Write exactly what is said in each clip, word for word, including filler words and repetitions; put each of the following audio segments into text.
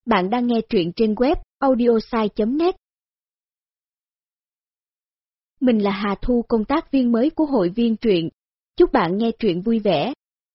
Bạn đang nghe truyện trên web audiosai chấm net. Mình là Hà Thu, công tác viên mới của hội viên truyện. Chúc bạn nghe truyện vui vẻ.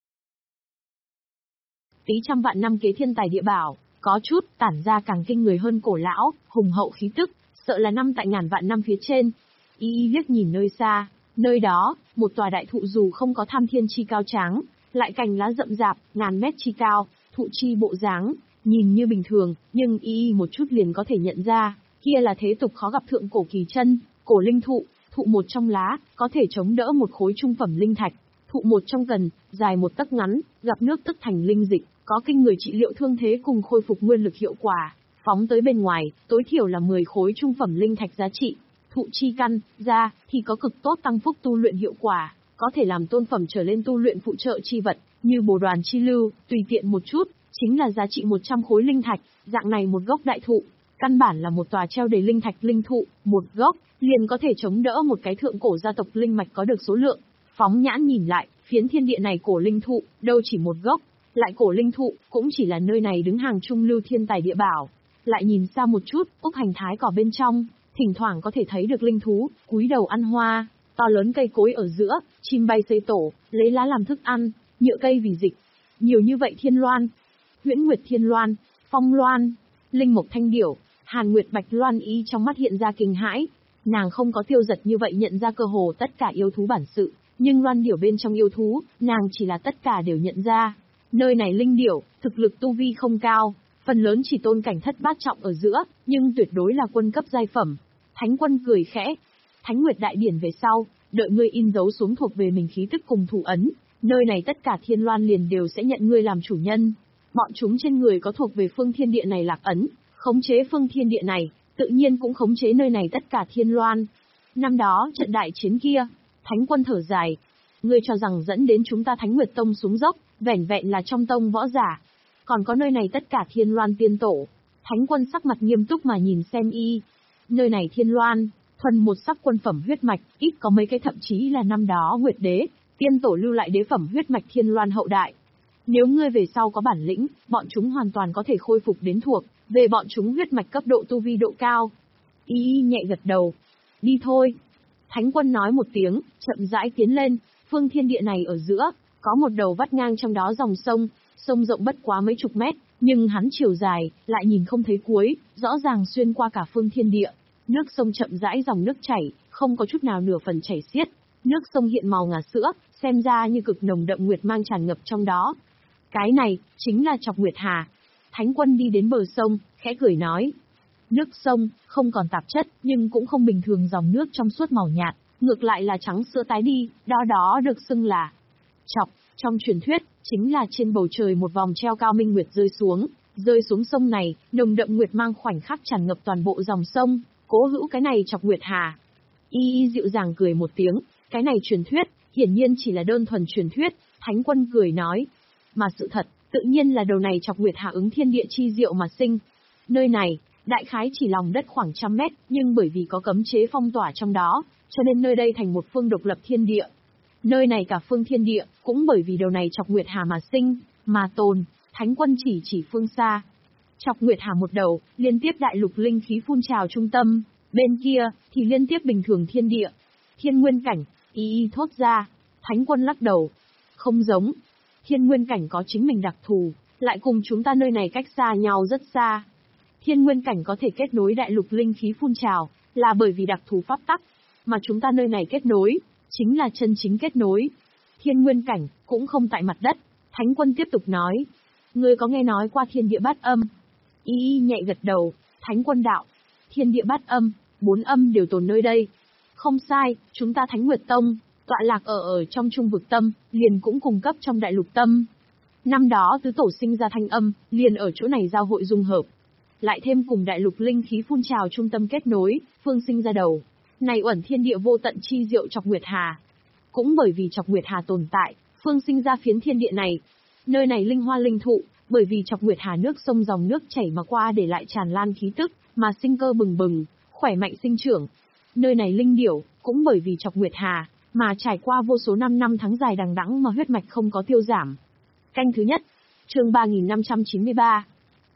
Tí trăm vạn năm kế thiên tài địa bảo, có chút tản ra càng kinh người hơn cổ lão, hùng hậu khí tức, sợ là năm tại ngàn vạn năm phía trên. Y y liếc nhìn nơi xa, nơi đó, một tòa đại thụ dù không có tham thiên chi cao tráng, lại cành lá rậm rạp, ngàn mét chi cao, thụ chi bộ dáng, nhìn như bình thường, nhưng y y một chút liền có thể nhận ra, kia là thế tục khó gặp thượng cổ kỳ chân, cổ linh thụ, thụ một trong lá, có thể chống đỡ một khối trung phẩm linh thạch, thụ một trong cần, dài một tấc ngắn, gặp nước tức thành linh dịch, có kinh người trị liệu thương thế cùng khôi phục nguyên lực hiệu quả, phóng tới bên ngoài, tối thiểu là mười khối trung phẩm linh thạch giá trị. Thụ chi căn, ra, thì có cực tốt tăng phúc tu luyện hiệu quả, có thể làm tôn phẩm trở lên tu luyện phụ trợ chi vật, như bồ đoàn chi lưu, tùy tiện một chút, chính là giá trị một trăm khối linh thạch, dạng này một gốc đại thụ, căn bản là một tòa treo đầy linh thạch linh thụ, một gốc, liền có thể chống đỡ một cái thượng cổ gia tộc linh mạch có được số lượng. Phóng nhãn nhìn lại, phiến thiên địa này cổ linh thụ, đâu chỉ một gốc, lại cổ linh thụ, cũng chỉ là nơi này đứng hàng trung lưu thiên tài địa bảo. Lại nhìn xa một chút, úc hành thái cỏ bên trong, thỉnh thoảng có thể thấy được linh thú, cúi đầu ăn hoa, to lớn cây cối ở giữa, chim bay xây tổ, lấy lá làm thức ăn, nhựa cây vì dịch. Nhiều như vậy thiên loan, huyễn nguyệt thiên loan, phong loan, linh mộc thanh điểu, hàn nguyệt bạch loan, y trong mắt hiện ra kinh hãi. Nàng không có tiêu giật như vậy nhận ra cơ hồ tất cả yêu thú bản sự, nhưng loan điểu bên trong yêu thú, nàng chỉ là tất cả đều nhận ra. Nơi này linh điểu, thực lực tu vi không cao, phần lớn chỉ tôn cảnh thất bát trọng ở giữa, nhưng tuyệt đối là quân cấp giai phẩm. Thánh Quân cười khẽ. Thánh Nguyệt đại điển về sau, đợi ngươi in dấu xuống thuộc về mình khí tức cùng thủ ấn, nơi này tất cả thiên loan liền đều sẽ nhận ngươi làm chủ nhân. Bọn chúng trên người có thuộc về phương thiên địa này lạc ấn, khống chế phương thiên địa này, tự nhiên cũng khống chế nơi này tất cả thiên loan. Năm đó trận đại chiến kia, Thánh Quân thở dài. Ngươi cho rằng dẫn đến chúng ta Thánh Nguyệt Tông xuống dốc, vẻn vẹn là trong tông võ giả. Còn có nơi này tất cả thiên loan tiên tổ. Thánh Quân sắc mặt nghiêm túc mà nhìn xem y. Nơi này thiên loan, thuần một sắc quân phẩm huyết mạch, ít có mấy cái thậm chí là năm đó Nguyệt Đế, tiên tổ lưu lại đế phẩm huyết mạch thiên loan hậu đại. Nếu ngươi về sau có bản lĩnh, bọn chúng hoàn toàn có thể khôi phục đến thuộc, về bọn chúng huyết mạch cấp độ tu vi độ cao. Y y nhẹ gật đầu. Đi thôi. Thánh Quân nói một tiếng, chậm rãi tiến lên, phương thiên địa này ở giữa, có một đầu vắt ngang trong đó dòng sông, sông rộng bất quá mấy chục mét, nhưng hắn chiều dài, lại nhìn không thấy cuối, rõ ràng xuyên qua cả phương thiên địa. Nước sông chậm rãi dòng nước chảy, không có chút nào nửa phần chảy xiết. Nước sông hiện màu ngà sữa, xem ra như cực nồng đậm nguyệt mang tràn ngập trong đó. Cái này, chính là Chọc Nguyệt Hà. Thánh Quân đi đến bờ sông, khẽ cười nói. Nước sông, không còn tạp chất, nhưng cũng không bình thường dòng nước trong suốt màu nhạt, ngược lại là trắng sữa tái đi, đó đó được xưng là Chọc. Trong truyền thuyết, chính là trên bầu trời một vòng treo cao minh nguyệt rơi xuống, rơi xuống sông này, nồng đậm nguyệt mang khoảnh khắc tràn ngập toàn bộ dòng sông, cố hữu cái này Chọc Nguyệt Hà. Y y dịu dàng cười một tiếng, cái này truyền thuyết, hiển nhiên chỉ là đơn thuần truyền thuyết. Thánh Quân cười nói, mà sự thật, tự nhiên là đầu này Chọc Nguyệt Hà ứng thiên địa chi diệu mà sinh. Nơi này, đại khái chỉ lòng đất khoảng trăm mét, nhưng bởi vì có cấm chế phong tỏa trong đó, cho nên nơi đây thành một phương độc lập thiên địa. Nơi này cả phương thiên địa, cũng bởi vì đầu này Chọc Nguyệt Hà mà sinh, mà tồn. Thánh Quân chỉ chỉ phương xa. Chọc Nguyệt Hà một đầu, liên tiếp đại lục linh khí phun trào trung tâm, bên kia, thì liên tiếp bình thường thiên địa. Thiên nguyên cảnh, y y thốt ra. Thánh Quân lắc đầu. Không giống. Thiên nguyên cảnh có chính mình đặc thù, lại cùng chúng ta nơi này cách xa nhau rất xa. Thiên nguyên cảnh có thể kết nối đại lục linh khí phun trào, là bởi vì đặc thù pháp tắc, mà chúng ta nơi này kết nối, chính là chân chính kết nối. Thiên nguyên cảnh, cũng không tại mặt đất. Thánh Quân tiếp tục nói. Ngươi có nghe nói qua thiên địa bát âm? Y y nhẹ gật đầu. Thánh Quân đạo. Thiên địa bát âm, bốn âm đều tồn nơi đây. Không sai, chúng ta Thánh Nguyệt Tông, tọa lạc ở ở trong trung vực tâm, liền cũng cung cấp trong đại lục tâm. Năm đó tứ tổ sinh ra thanh âm, liền ở chỗ này giao hội dung hợp. Lại thêm cùng đại lục linh khí phun trào trung tâm kết nối, phương sinh ra đầu. Này uẩn thiên địa vô tận chi diệu Chọc Nguyệt Hà. Cũng bởi vì Chọc Nguyệt Hà tồn tại, phương sinh ra phiến thiên địa này. Nơi này linh hoa linh thụ, bởi vì Chọc Nguyệt Hà nước sông dòng nước chảy mà qua để lại tràn lan khí tức, mà sinh cơ bừng bừng, khỏe mạnh sinh trưởng. Nơi này linh điểu, cũng bởi vì Chọc Nguyệt Hà, mà trải qua vô số năm năm tháng dài đằng đẵng mà huyết mạch không có tiêu giảm. Canh thứ nhất, chương ba nghìn năm trăm chín mươi ba.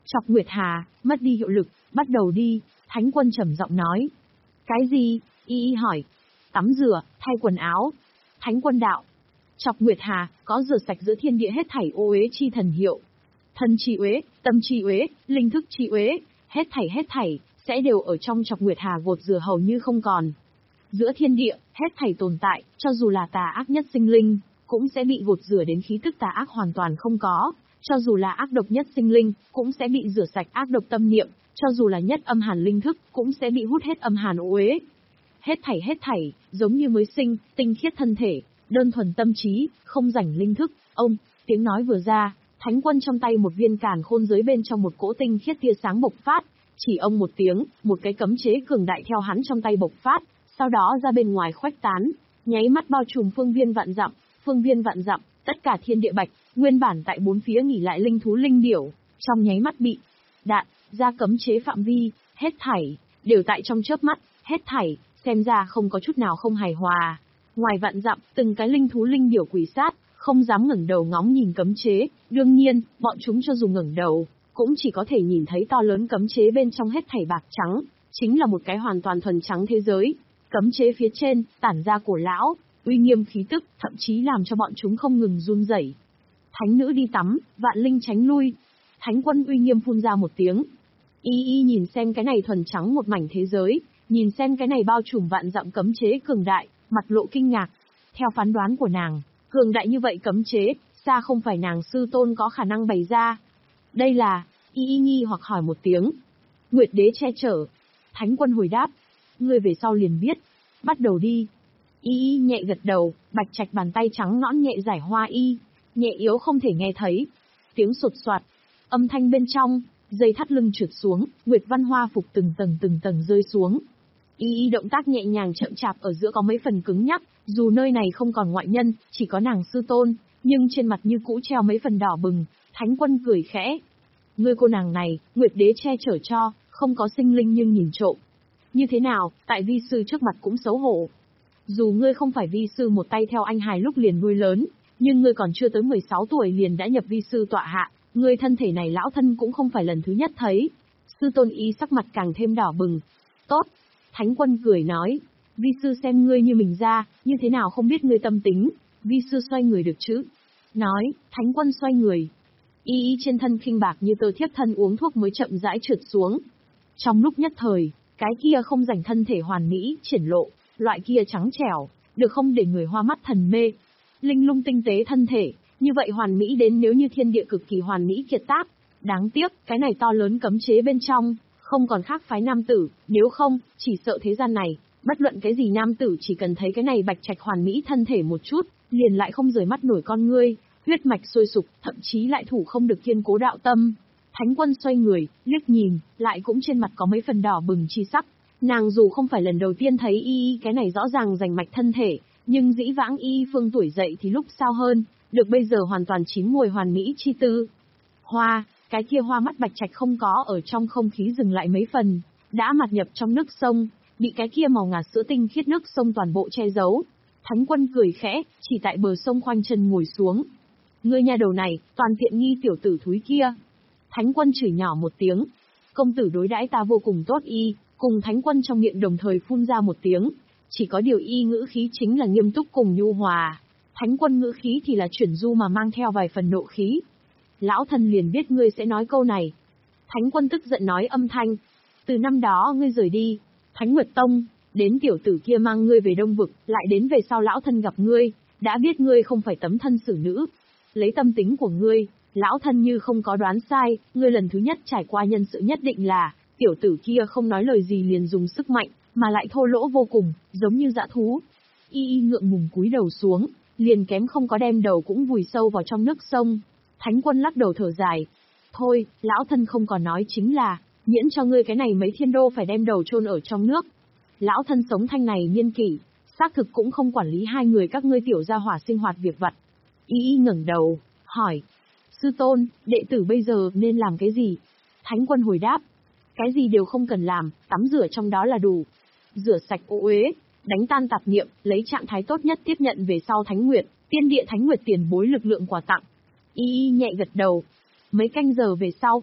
Chọc Nguyệt Hà, mất đi hiệu lực, bắt đầu đi, Thánh Quân trầm giọng nói. Cái gì? Y Y hỏi. Tắm rửa, thay quần áo. Thánh Quân đạo. Chọc Nguyệt Hà, có rửa sạch giữa thiên địa hết thảy ô uế chi thần hiệu. Thân chi uế, tâm chi uế, linh thức chi uế, hết thảy hết thảy, sẽ đều ở trong Chọc Nguyệt Hà gột rửa hầu như không còn. Giữa thiên địa, hết thảy tồn tại, cho dù là tà ác nhất sinh linh, cũng sẽ bị gột rửa đến khí tức tà ác hoàn toàn không có. Cho dù là ác độc nhất sinh linh, cũng sẽ bị rửa sạch ác độc tâm niệm, cho dù là nhất âm hàn linh thức, cũng sẽ bị hút hết âm hàn ô uế. Hết thảy hết thảy, giống như mới sinh, tinh khiết thân thể, đơn thuần tâm trí, không rảnh linh thức. Ông, tiếng nói vừa ra, Thánh Quân trong tay một viên càn khôn giới bên trong một cỗ tinh khiết tia sáng bộc phát, chỉ ông một tiếng, một cái cấm chế cường đại theo hắn trong tay bộc phát, sau đó ra bên ngoài khuếch tán, nháy mắt bao trùm phương viên vạn dặm, phương viên vạn dặm, tất cả thiên địa bạch, nguyên bản tại bốn phía nghỉ lại linh thú linh điểu, trong nháy mắt bị đạn ra cấm chế phạm vi, hết thảy đều tại trong chớp mắt, hết thảy xem ra không có chút nào không hài hòa. Ngoài vạn dặm, từng cái linh thú linh điểu quỳ sát, không dám ngẩng đầu ngóng nhìn cấm chế, đương nhiên, bọn chúng cho dù ngẩng đầu, cũng chỉ có thể nhìn thấy to lớn cấm chế bên trong hết thảy bạc trắng, chính là một cái hoàn toàn thuần trắng thế giới. Cấm chế phía trên, tản ra cổ lão, uy nghiêm khí tức, thậm chí làm cho bọn chúng không ngừng run rẩy. Thánh nữ đi tắm, vạn linh tránh lui. Thánh Quân uy nghiêm phun ra một tiếng. Y Y nhìn xem cái này thuần trắng một mảnh thế giới, nhìn xem cái này bao trùm vạn dặm cấm chế cường đại, mặt lộ kinh ngạc. Theo phán đoán của nàng, cường đại như vậy cấm chế, xa không phải nàng sư tôn có khả năng bày ra. Đây là, Y Y nghi hoặc hỏi một tiếng. Nguyệt đế che chở. Thánh Quân hồi đáp. Ngươi về sau liền biết. Bắt đầu đi. Y Y nhẹ gật đầu, bạch trạch bàn tay trắng nõn nhẹ giải hoa y, nhẹ yếu không thể nghe thấy. Tiếng sột soạt, âm thanh bên trong, dây thắt lưng trượt xuống, Nguyệt Văn Hoa phục từng tầng từng tầng rơi xuống. Y Y động tác nhẹ nhàng chậm chạp ở giữa có mấy phần cứng nhắc, dù nơi này không còn ngoại nhân, chỉ có nàng sư tôn, nhưng trên mặt như cũ treo mấy phần đỏ bừng. Thánh Quân cười khẽ. Ngươi cô nàng này, Nguyệt đế che chở cho, không có sinh linh nhưng nhìn trộm. Như thế nào, tại vi sư trước mặt cũng xấu hổ. Dù ngươi không phải vi sư một tay theo anh hài lúc liền nuôi lớn, nhưng ngươi còn chưa tới mười sáu tuổi liền đã nhập vi sư tọa hạ, ngươi thân thể này lão thân cũng không phải lần thứ nhất thấy. Sư tôn Y sắc mặt càng thêm đỏ bừng. Tốt. Thánh Quân cười nói, vi sư xem ngươi như mình ra, như thế nào không biết ngươi tâm tính, vi sư xoay người được chứ. Nói, Thánh Quân xoay người. Y Y trên thân khinh bạc như tơ thiếp thân uống thuốc mới chậm rãi trượt xuống. Trong lúc nhất thời, cái kia không rảnh thân thể hoàn mỹ, triển lộ, loại kia trắng trẻo, được không để người hoa mắt thần mê. Linh lung tinh tế thân thể, như vậy hoàn mỹ đến nếu như thiên địa cực kỳ hoàn mỹ kiệt tác. Đáng tiếc, cái này to lớn cấm chế bên trong, không còn khác phái nam tử, nếu không, chỉ sợ thế gian này, bất luận cái gì nam tử chỉ cần thấy cái này bạch trạch hoàn mỹ thân thể một chút, liền lại không rời mắt nổi con ngươi, huyết mạch sôi sục, thậm chí lại thủ không được kiên cố đạo tâm. Thánh Quân xoay người, liếc nhìn, lại cũng trên mặt có mấy phần đỏ bừng chi sắc. Nàng dù không phải lần đầu tiên thấy Y Y cái này rõ ràng rành mạch thân thể, nhưng dĩ vãng Y Phương tuổi dậy thì lúc sao hơn, được bây giờ hoàn toàn chín mùi hoàn mỹ chi tư. Hoa, cái kia hoa mắt bạch trạch không có ở trong không khí dừng lại mấy phần, đã mặt nhập trong nước sông, bị cái kia màu ngà sữa tinh khiết nước sông toàn bộ che giấu. Thánh Quân cười khẽ, chỉ tại bờ sông khoanh chân ngồi xuống. Ngươi nhà đầu này, toàn tiện nghi tiểu tử thúi kia. Thánh Quân chửi nhỏ một tiếng. Công tử đối đãi ta vô cùng tốt. Y, cùng Thánh Quân trong miệng đồng thời phun ra một tiếng. Chỉ có điều Y ngữ khí chính là nghiêm túc cùng nhu hòa. Thánh Quân ngữ khí thì là chuyển du mà mang theo vài phần nộ khí. Lão thân liền biết ngươi sẽ nói câu này. Thánh Quân tức giận nói âm thanh. Từ năm đó ngươi rời đi, Thánh Nguyệt Tông, đến tiểu tử kia mang ngươi về Đông Vực, lại đến về sau lão thân gặp ngươi, đã biết ngươi không phải tấm thân xử nữ. Lấy tâm tính của ngươi, lão thân như không có đoán sai, ngươi lần thứ nhất trải qua nhân sự nhất định là, tiểu tử kia không nói lời gì liền dùng sức mạnh, mà lại thô lỗ vô cùng, giống như dã thú. Y Y ngượng ngùng cúi đầu xuống, liền kém không có đem đầu cũng vùi sâu vào trong nước sông. Thánh Quân lắc đầu thở dài. Thôi, lão thân không còn nói chính là, miễn cho ngươi cái này mấy thiên đô phải đem đầu chôn ở trong nước. Lão thân sống thanh này niên kỷ, xác thực cũng không quản lý hai người các ngươi tiểu gia hỏa sinh hoạt việc vặt. Y Y ngẩng đầu, hỏi. Sư tôn, đệ tử bây giờ nên làm cái gì? Thánh Quân hồi đáp. Cái gì đều không cần làm, tắm rửa trong đó là đủ. Rửa sạch ô uế, đánh tan tạp niệm, lấy trạng thái tốt nhất tiếp nhận về sau Thánh Nguyệt, tiên địa Thánh Nguyệt tiền bối lực lượng quà tặng. Y Y nhẹ gật đầu. Mấy canh giờ về sau,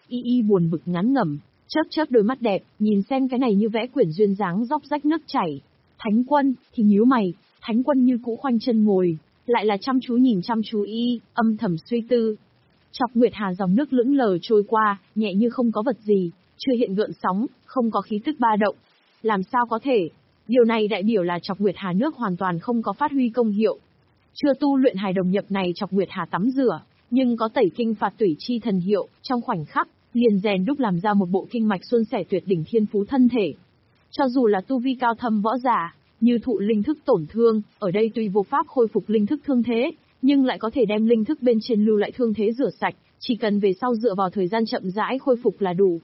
Y Y buồn bực ngán ngẩm, chớp chớp đôi mắt đẹp, nhìn xem cái này như vẽ quyển duyên dáng róc rách nước chảy. Thánh Quân thì nhíu mày, Thánh Quân như cũ khoanh chân ngồi, lại là chăm chú nhìn chăm chú Y, âm thầm suy tư. Chọc Nguyệt Hà dòng nước lững lờ trôi qua, nhẹ như không có vật gì, chưa hiện gợn sóng, không có khí tức ba động. Làm sao có thể? Điều này đại biểu là Chọc Nguyệt Hà nước hoàn toàn không có phát huy công hiệu. Chưa tu luyện hài đồng nhập này Chọc Nguyệt Hà tắm rửa, nhưng có tẩy kinh phạt tủy chi thần hiệu, trong khoảnh khắc, liền rèn đúc làm ra một bộ kinh mạch suôn sẻ tuyệt đỉnh thiên phú thân thể. Cho dù là tu vi cao thâm võ giả, như thụ linh thức tổn thương, ở đây tuy vô pháp khôi phục linh thức thương thế, nhưng lại có thể đem linh thức bên trên lưu lại thương thế rửa sạch, chỉ cần về sau dựa vào thời gian chậm rãi khôi phục là đủ.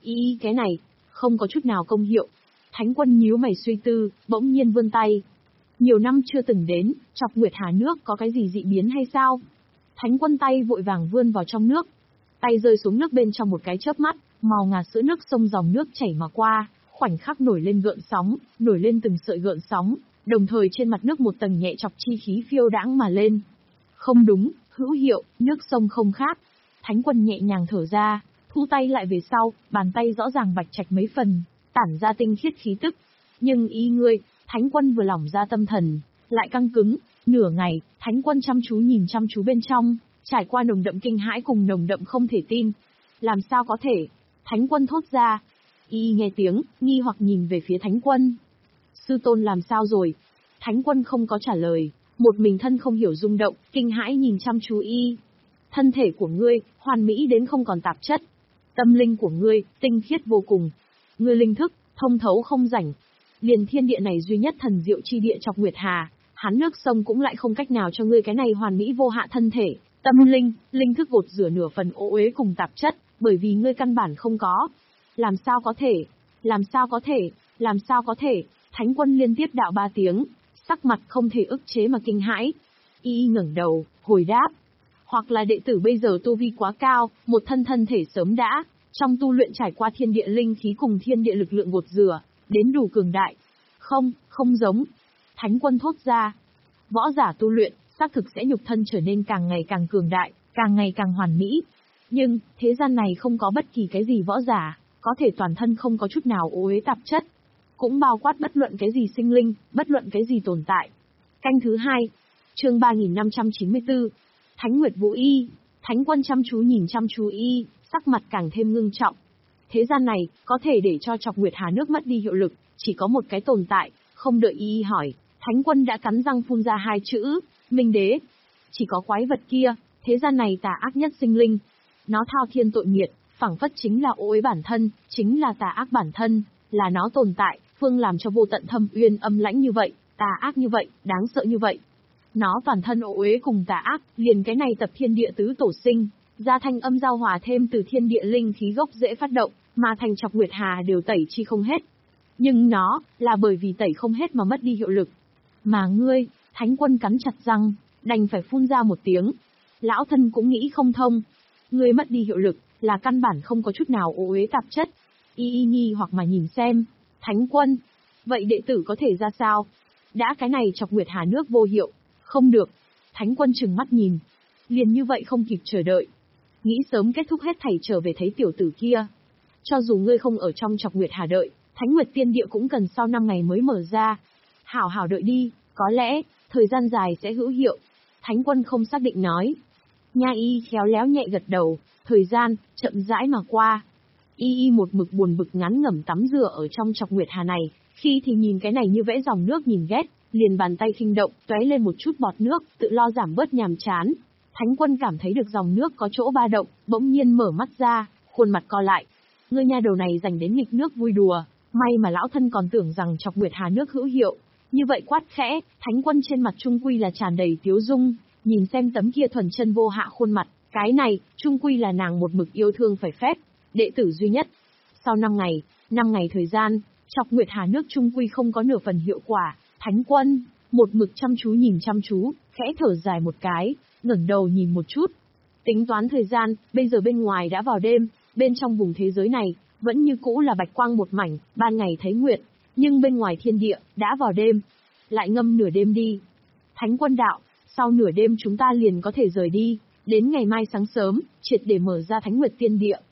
Ý cái này, không có chút nào công hiệu. Thánh Quân nhíu mày suy tư, bỗng nhiên vươn tay. Nhiều năm chưa từng đến, Chọc Nguyệt Hà nước có cái gì dị biến hay sao? Thánh Quân tay vội vàng vươn vào trong nước. Tay rơi xuống nước bên trong một cái chớp mắt, màu ngà sữa nước sông dòng nước chảy mà qua, khoảnh khắc nổi lên gợn sóng, nổi lên từng sợi gợn sóng, đồng thời trên mặt nước một tầng nhẹ chọc chi khí phiêu đãng mà lên. Không đúng, hữu hiệu, nước sông không khác. Thánh Quân nhẹ nhàng thở ra, thu tay lại về sau, bàn tay rõ ràng bạch trạch mấy phần, tản ra tinh khiết khí tức. Nhưng ý ngươi, Thánh Quân vừa lỏng ra tâm thần, lại căng cứng. Nửa ngày, Thánh Quân chăm chú nhìn chăm chú bên trong, trải qua nồng đậm kinh hãi cùng nồng đậm không thể tin. Làm sao có thể? Thánh Quân thốt ra. Y nghe tiếng, nghi hoặc nhìn về phía Thánh Quân. Sư tôn làm sao rồi? Thánh Quân không có trả lời, một mình thân không hiểu rung động, kinh hãi nhìn chăm chú Y. Thân thể của ngươi, hoàn mỹ đến không còn tạp chất. Tâm linh của ngươi, tinh khiết vô cùng. Ngươi linh thức, thông thấu không rảnh. Liền thiên địa này duy nhất thần diệu chi địa Chọc Nguyệt Hà, hắn nước sông cũng lại không cách nào cho ngươi cái này hoàn mỹ vô hạ thân thể, tâm linh, linh thức gột rửa nửa phần ô uế cùng tạp chất, bởi vì ngươi căn bản không có. Làm sao có thể? Làm sao có thể? Làm sao có thể? Thánh Quân liên tiếp đạo ba tiếng, sắc mặt không thể ức chế mà kinh hãi. Y ngẩng đầu, hồi đáp. Hoặc là đệ tử bây giờ tu vi quá cao, một thân thân thể sớm đã, trong tu luyện trải qua thiên địa linh khí cùng thiên địa lực lượng gột rửa, đến đủ cường đại. Không, không giống. Thánh Quân thốt ra. Võ giả tu luyện, xác thực sẽ nhục thân trở nên càng ngày càng cường đại, càng ngày càng hoàn mỹ. Nhưng, thế gian này không có bất kỳ cái gì võ giả, có thể toàn thân không có chút nào ô uế tạp chất. Cũng bao quát bất luận cái gì sinh linh, bất luận cái gì tồn tại. Canh thứ hai, chương ba nghìn năm trăm chín mươi tư, Thánh Nguyệt Vũ Y. Thánh Quân chăm chú nhìn chăm chú Y, sắc mặt càng thêm ngưng trọng. Thế gian này, có thể để cho Chọc Nguyệt Hà nước mất đi hiệu lực, chỉ có một cái tồn tại, không đợi Y hỏi, Thánh Quân đã cắn răng phun ra hai chữ, Minh Đế. Chỉ có quái vật kia, thế gian này tà ác nhất sinh linh. Nó thao thiên tội nghiệt, phảng phất chính là ô uế bản thân, chính là tà ác bản thân, là nó tồn tại, phương làm cho vô tận thâm uyên âm lãnh như vậy, tà ác như vậy, đáng sợ như vậy. Nó toàn thân ô uế cùng tà ác, liền cái này tập thiên địa tứ tổ sinh, ra thanh âm giao hòa thêm từ thiên địa linh khí gốc dễ phát động, mà thành Chọc Nguyệt Hà đều tẩy chi không hết. Nhưng nó, là bởi vì tẩy không hết mà mất đi hiệu lực. Mà ngươi, Thánh Quân cắn chặt răng, đành phải phun ra một tiếng. Lão thân cũng nghĩ không thông. Ngươi mất đi hiệu lực, là căn bản không có chút nào ô uế tạp chất. Y y nghi hoặc mà nhìn xem. Thánh Quân, vậy đệ tử có thể ra sao? Đã cái này Chọc Nguyệt Hà nước vô hiệu. Không được. Thánh Quân trừng mắt nhìn. Liền như vậy không kịp chờ đợi. Nghĩ sớm kết thúc hết thảy trở về thấy tiểu tử kia. Cho dù ngươi không ở trong Chọc Nguyệt Hà đợi, Thánh Nguyệt Tiên Địa cũng cần sau năm ngày mới mở ra. Hảo hảo đợi đi, có lẽ, thời gian dài sẽ hữu hiệu. Thánh Quân không xác định nói. Nha Y khéo léo nhẹ gật đầu, thời gian, chậm rãi mà qua. Y Y một mực buồn bực ngán ngẩm tắm rửa ở trong Chọc Nguyệt Hà này, khi thì nhìn cái này như vẽ dòng nước nhìn ghét, liền bàn tay khinh động, tóe lên một chút bọt nước, tự lo giảm bớt nhàm chán. Thánh Quân cảm thấy được dòng nước có chỗ ba động, bỗng nhiên mở mắt ra, khuôn mặt co lại. Ngươi nha đầu này dành đến nghịch nước vui đùa, may mà lão thân còn tưởng rằng Chọc Nguyệt Hà nước hữu hiệu. Như vậy quát khẽ, Thánh Quân trên mặt trung quy là tràn đầy tiếu dung, nhìn xem tấm kia thuần chân vô hạ khuôn mặt, cái này, trung quy là nàng một mực yêu thương phải phép, đệ tử duy nhất. Sau năm ngày, năm ngày thời gian, Chọc Nguyệt Hà nước trung quy không có nửa phần hiệu quả, Thánh Quân, một mực chăm chú nhìn chăm chú, khẽ thở dài một cái, ngẩng đầu nhìn một chút. Tính toán thời gian, bây giờ bên ngoài đã vào đêm, bên trong vùng thế giới này, vẫn như cũ là bạch quang một mảnh, ban ngày thấy nguyệt, nhưng bên ngoài thiên địa, đã vào đêm. Lại ngâm nửa đêm đi. Thánh Quân đạo, sau nửa đêm chúng ta liền có thể rời đi, đến ngày mai sáng sớm, triệt để mở ra Thánh Nguyệt Tiên Địa.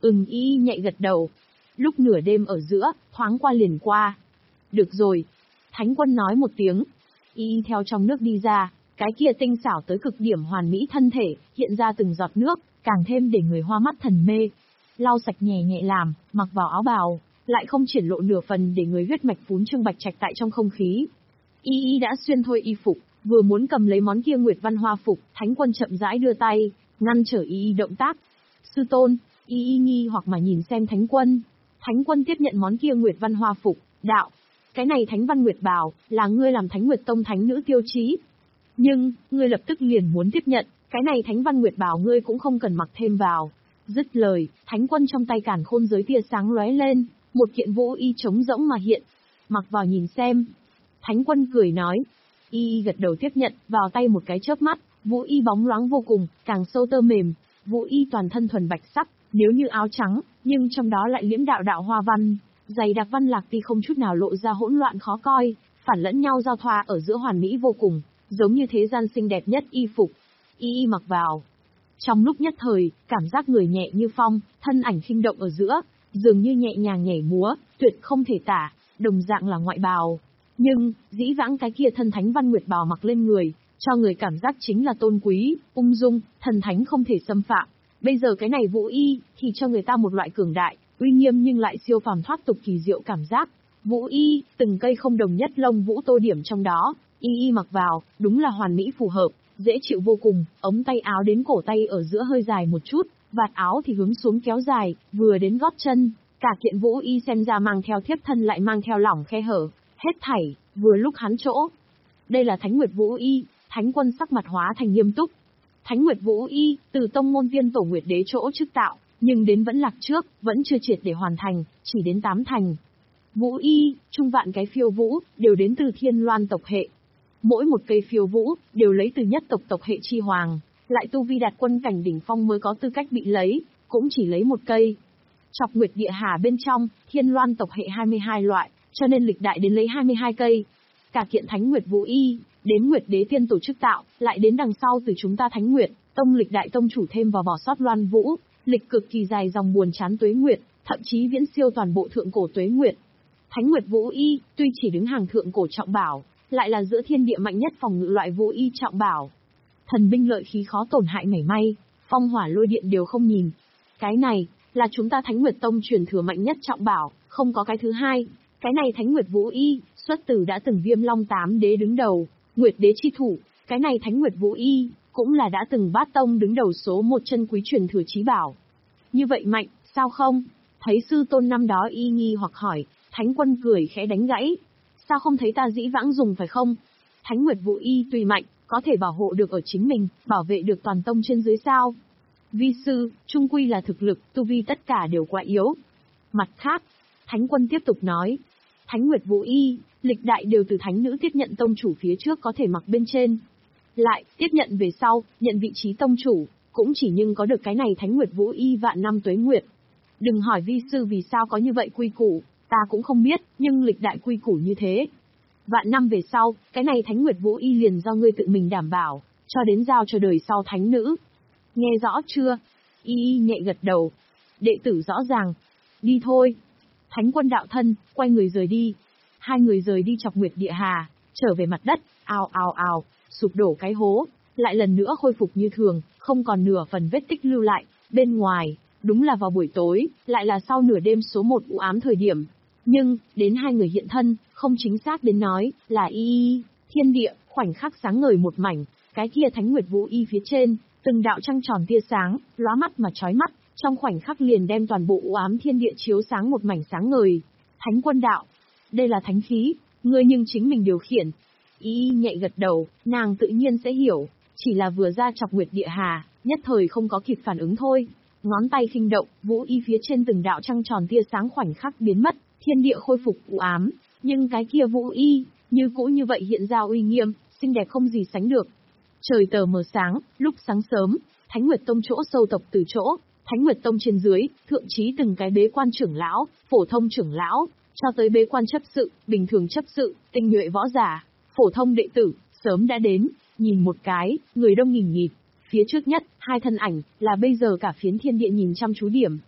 Ừm, y y nhạy gật đầu. Lúc nửa đêm ở giữa, thoáng qua liền qua. Được rồi. Thánh quân nói một tiếng. Y y theo trong nước đi ra, cái kia tinh xảo tới cực điểm hoàn mỹ thân thể, hiện ra từng giọt nước, càng thêm để người hoa mắt thần mê. Lau sạch nhẹ nhẹ làm, mặc vào áo bào, lại không triển lộ nửa phần để người huyết mạch phún trương bạch trạch tại trong không khí. Y y đã xuyên thôi y phục, vừa muốn cầm lấy món kia Nguyệt Văn Hoa phục, Thánh quân chậm rãi đưa tay, ngăn trở y y động tác. Sư tôn, y y nghi hoặc mà nhìn xem Thánh quân. Thánh quân tiếp nhận món kia Nguyệt Văn Hoa phục, đạo. Cái này Thánh Văn Nguyệt bào, là ngươi làm Thánh Nguyệt Tông thánh nữ tiêu chí. Nhưng, ngươi lập tức liền muốn tiếp nhận, cái này Thánh Văn Nguyệt bào ngươi cũng không cần mặc thêm vào. Dứt lời, Thánh quân trong tay càn khôn giới tia sáng lóe lên, một kiện vũ y trống rỗng mà hiện. Mặc vào nhìn xem. Thánh quân cười nói. Y y gật đầu tiếp nhận, vào tay một cái chớp mắt, vũ y bóng loáng vô cùng, càng sâu tơ mềm. Vũ y toàn thân thuần bạch sắc, nếu như áo trắng, nhưng trong đó lại liễm đạo đạo hoa văn, dày đặc văn lạc ti không chút nào lộ ra hỗn loạn khó coi, phản lẫn nhau giao thoa ở giữa hoàn mỹ vô cùng, giống như thế gian xinh đẹp nhất y phục. Y y mặc vào. Trong lúc nhất thời, cảm giác người nhẹ như phong, thân ảnh khinh động ở giữa, dường như nhẹ nhàng nhảy múa, tuyệt không thể tả, đồng dạng là ngoại bào. Nhưng, dĩ vãng cái kia thân Thánh Văn Nguyệt bào mặc lên người, cho người cảm giác chính là tôn quý, ung dung, thần thánh không thể xâm phạm. Bây giờ cái này vũ y, thì cho người ta một loại cường đại, uy nghiêm nhưng lại siêu phàm thoát tục kỳ diệu cảm giác. Vũ y, từng cây không đồng nhất lông vũ tô điểm trong đó, y y mặc vào, đúng là hoàn mỹ phù hợp, dễ chịu vô cùng, ống tay áo đến cổ tay ở giữa hơi dài một chút, vạt áo thì hướng xuống kéo dài, vừa đến gót chân, cả kiện vũ y xem ra mang theo thiếp thân lại mang theo lỏng khe hở, hết thảy, vừa lúc hắn chỗ. Đây là Thánh Nguyệt Vũ Y, Thánh quân sắc mặt hóa thành nghiêm túc. Thánh Nguyệt Vũ Y, từ tông môn tiên tổ Nguyệt Đế chỗ chức tạo, nhưng đến vẫn lạc trước, vẫn chưa triệt để hoàn thành, chỉ đến tám thành. Vũ Y, trung vạn cái phiêu vũ, đều đến từ Thiên Loan tộc hệ. Mỗi một cây phiêu vũ, đều lấy từ nhất tộc tộc hệ chi hoàng, lại tu vi đạt quân cảnh đỉnh phong mới có tư cách bị lấy, cũng chỉ lấy một cây. Chọc Nguyệt Địa Hà bên trong, Thiên Loan tộc hệ hai mươi hai loại, cho nên lịch đại đến lấy hai mươi hai cây. Cả kiện Thánh Nguyệt Vũ Y, đến Nguyệt Đế tiên tổ chức tạo, lại đến đằng sau từ chúng ta Thánh Nguyệt, tông lịch đại tông chủ thêm vào vỏ sót Loan Vũ, lịch cực kỳ dài dòng buồn chán tuế nguyệt, thậm chí viễn siêu toàn bộ thượng cổ tuế nguyệt. Thánh Nguyệt Vũ Y, tuy chỉ đứng hàng thượng cổ trọng bảo, lại là giữa thiên địa mạnh nhất phòng ngự loại Vũ Y trọng bảo. Thần binh lợi khí khó tổn hại mảy may, phong hỏa lôi điện đều không nhìn. Cái này, là chúng ta Thánh Nguyệt Tông truyền thừa mạnh nhất trọng bảo, không có cái thứ hai. Cái này Thánh Nguyệt Vũ Y, xuất từ đã từng Viêm Long tám đế đứng đầu, Nguyệt Đế chi thủ, cái này Thánh Nguyệt Vũ Y, cũng là đã từng Bát Tông đứng đầu số một chân quý truyền thừa chí bảo. Như vậy mạnh, sao không? Thấy sư tôn năm đó y nghi hoặc hỏi, Thánh quân cười khẽ đánh gãy. Sao không thấy ta dĩ vãng dùng phải không? Thánh Nguyệt Vũ Y tuy mạnh, có thể bảo hộ được ở chính mình, bảo vệ được toàn tông trên dưới sao? Vi sư, trung quy là thực lực, tu vi tất cả đều quá yếu. Mặt khác, Thánh quân tiếp tục nói, Thánh Nguyệt Vũ Y, lịch đại đều từ thánh nữ tiếp nhận tông chủ phía trước có thể mặc bên trên. Lại, tiếp nhận về sau, nhận vị trí tông chủ, cũng chỉ nhưng có được cái này Thánh Nguyệt Vũ Y vạn năm tuế nguyệt. Đừng hỏi vi sư vì sao có như vậy quy củ, ta cũng không biết, nhưng lịch đại quy củ như thế. Vạn năm về sau, cái này Thánh Nguyệt Vũ Y liền do ngươi tự mình đảm bảo, cho đến giao cho đời sau thánh nữ. Nghe rõ chưa? Y y nhẹ gật đầu. Đệ tử rõ ràng. Đi thôi. Thánh quân đạo thân, quay người rời đi. Hai người rời đi chọc Nguyệt Địa Hà, trở về mặt đất, ào ào ào, sụp đổ cái hố, lại lần nữa khôi phục như thường, không còn nửa phần vết tích lưu lại. Bên ngoài, đúng là vào buổi tối, lại là sau nửa đêm số một u ám thời điểm. Nhưng, đến hai người hiện thân, không chính xác đến nói, là y y, thiên địa, khoảnh khắc sáng ngời một mảnh, cái kia Thánh Nguyệt Vũ Y phía trên, từng đạo trăng tròn tia sáng, lóa mắt mà chói mắt, trong khoảnh khắc liền đem toàn bộ u ám thiên địa chiếu sáng một mảnh sáng ngời. Thánh quân đạo, đây là thánh khí, ngươi nhưng chính mình điều khiển. Y y nhẹ gật đầu, nàng tự nhiên sẽ hiểu, chỉ là vừa ra chọc Nguyệt Địa Hà, nhất thời không có kịp phản ứng thôi. Ngón tay khinh động, Vũ Y phía trên từng đạo trăng tròn tia sáng khoảnh khắc biến mất, thiên địa khôi phục u ám, nhưng cái kia Vũ Y, như cũ như vậy hiện ra uy nghiêm, xinh đẹp không gì sánh được. Trời tờ mờ sáng, lúc sáng sớm, Thánh Nguyệt Tông chỗ sâu tộc từ chỗ, Thánh Nguyệt Tông trên dưới, thượng chí từng cái bế quan trưởng lão, phổ thông trưởng lão, cho tới bế quan chấp sự, bình thường chấp sự, tinh nhuệ võ giả, phổ thông đệ tử, sớm đã đến, nhìn một cái, người đông nghìn nghịt. Phía trước nhất, hai thân ảnh, là bây giờ cả phiến thiên địa nhìn chăm chú điểm.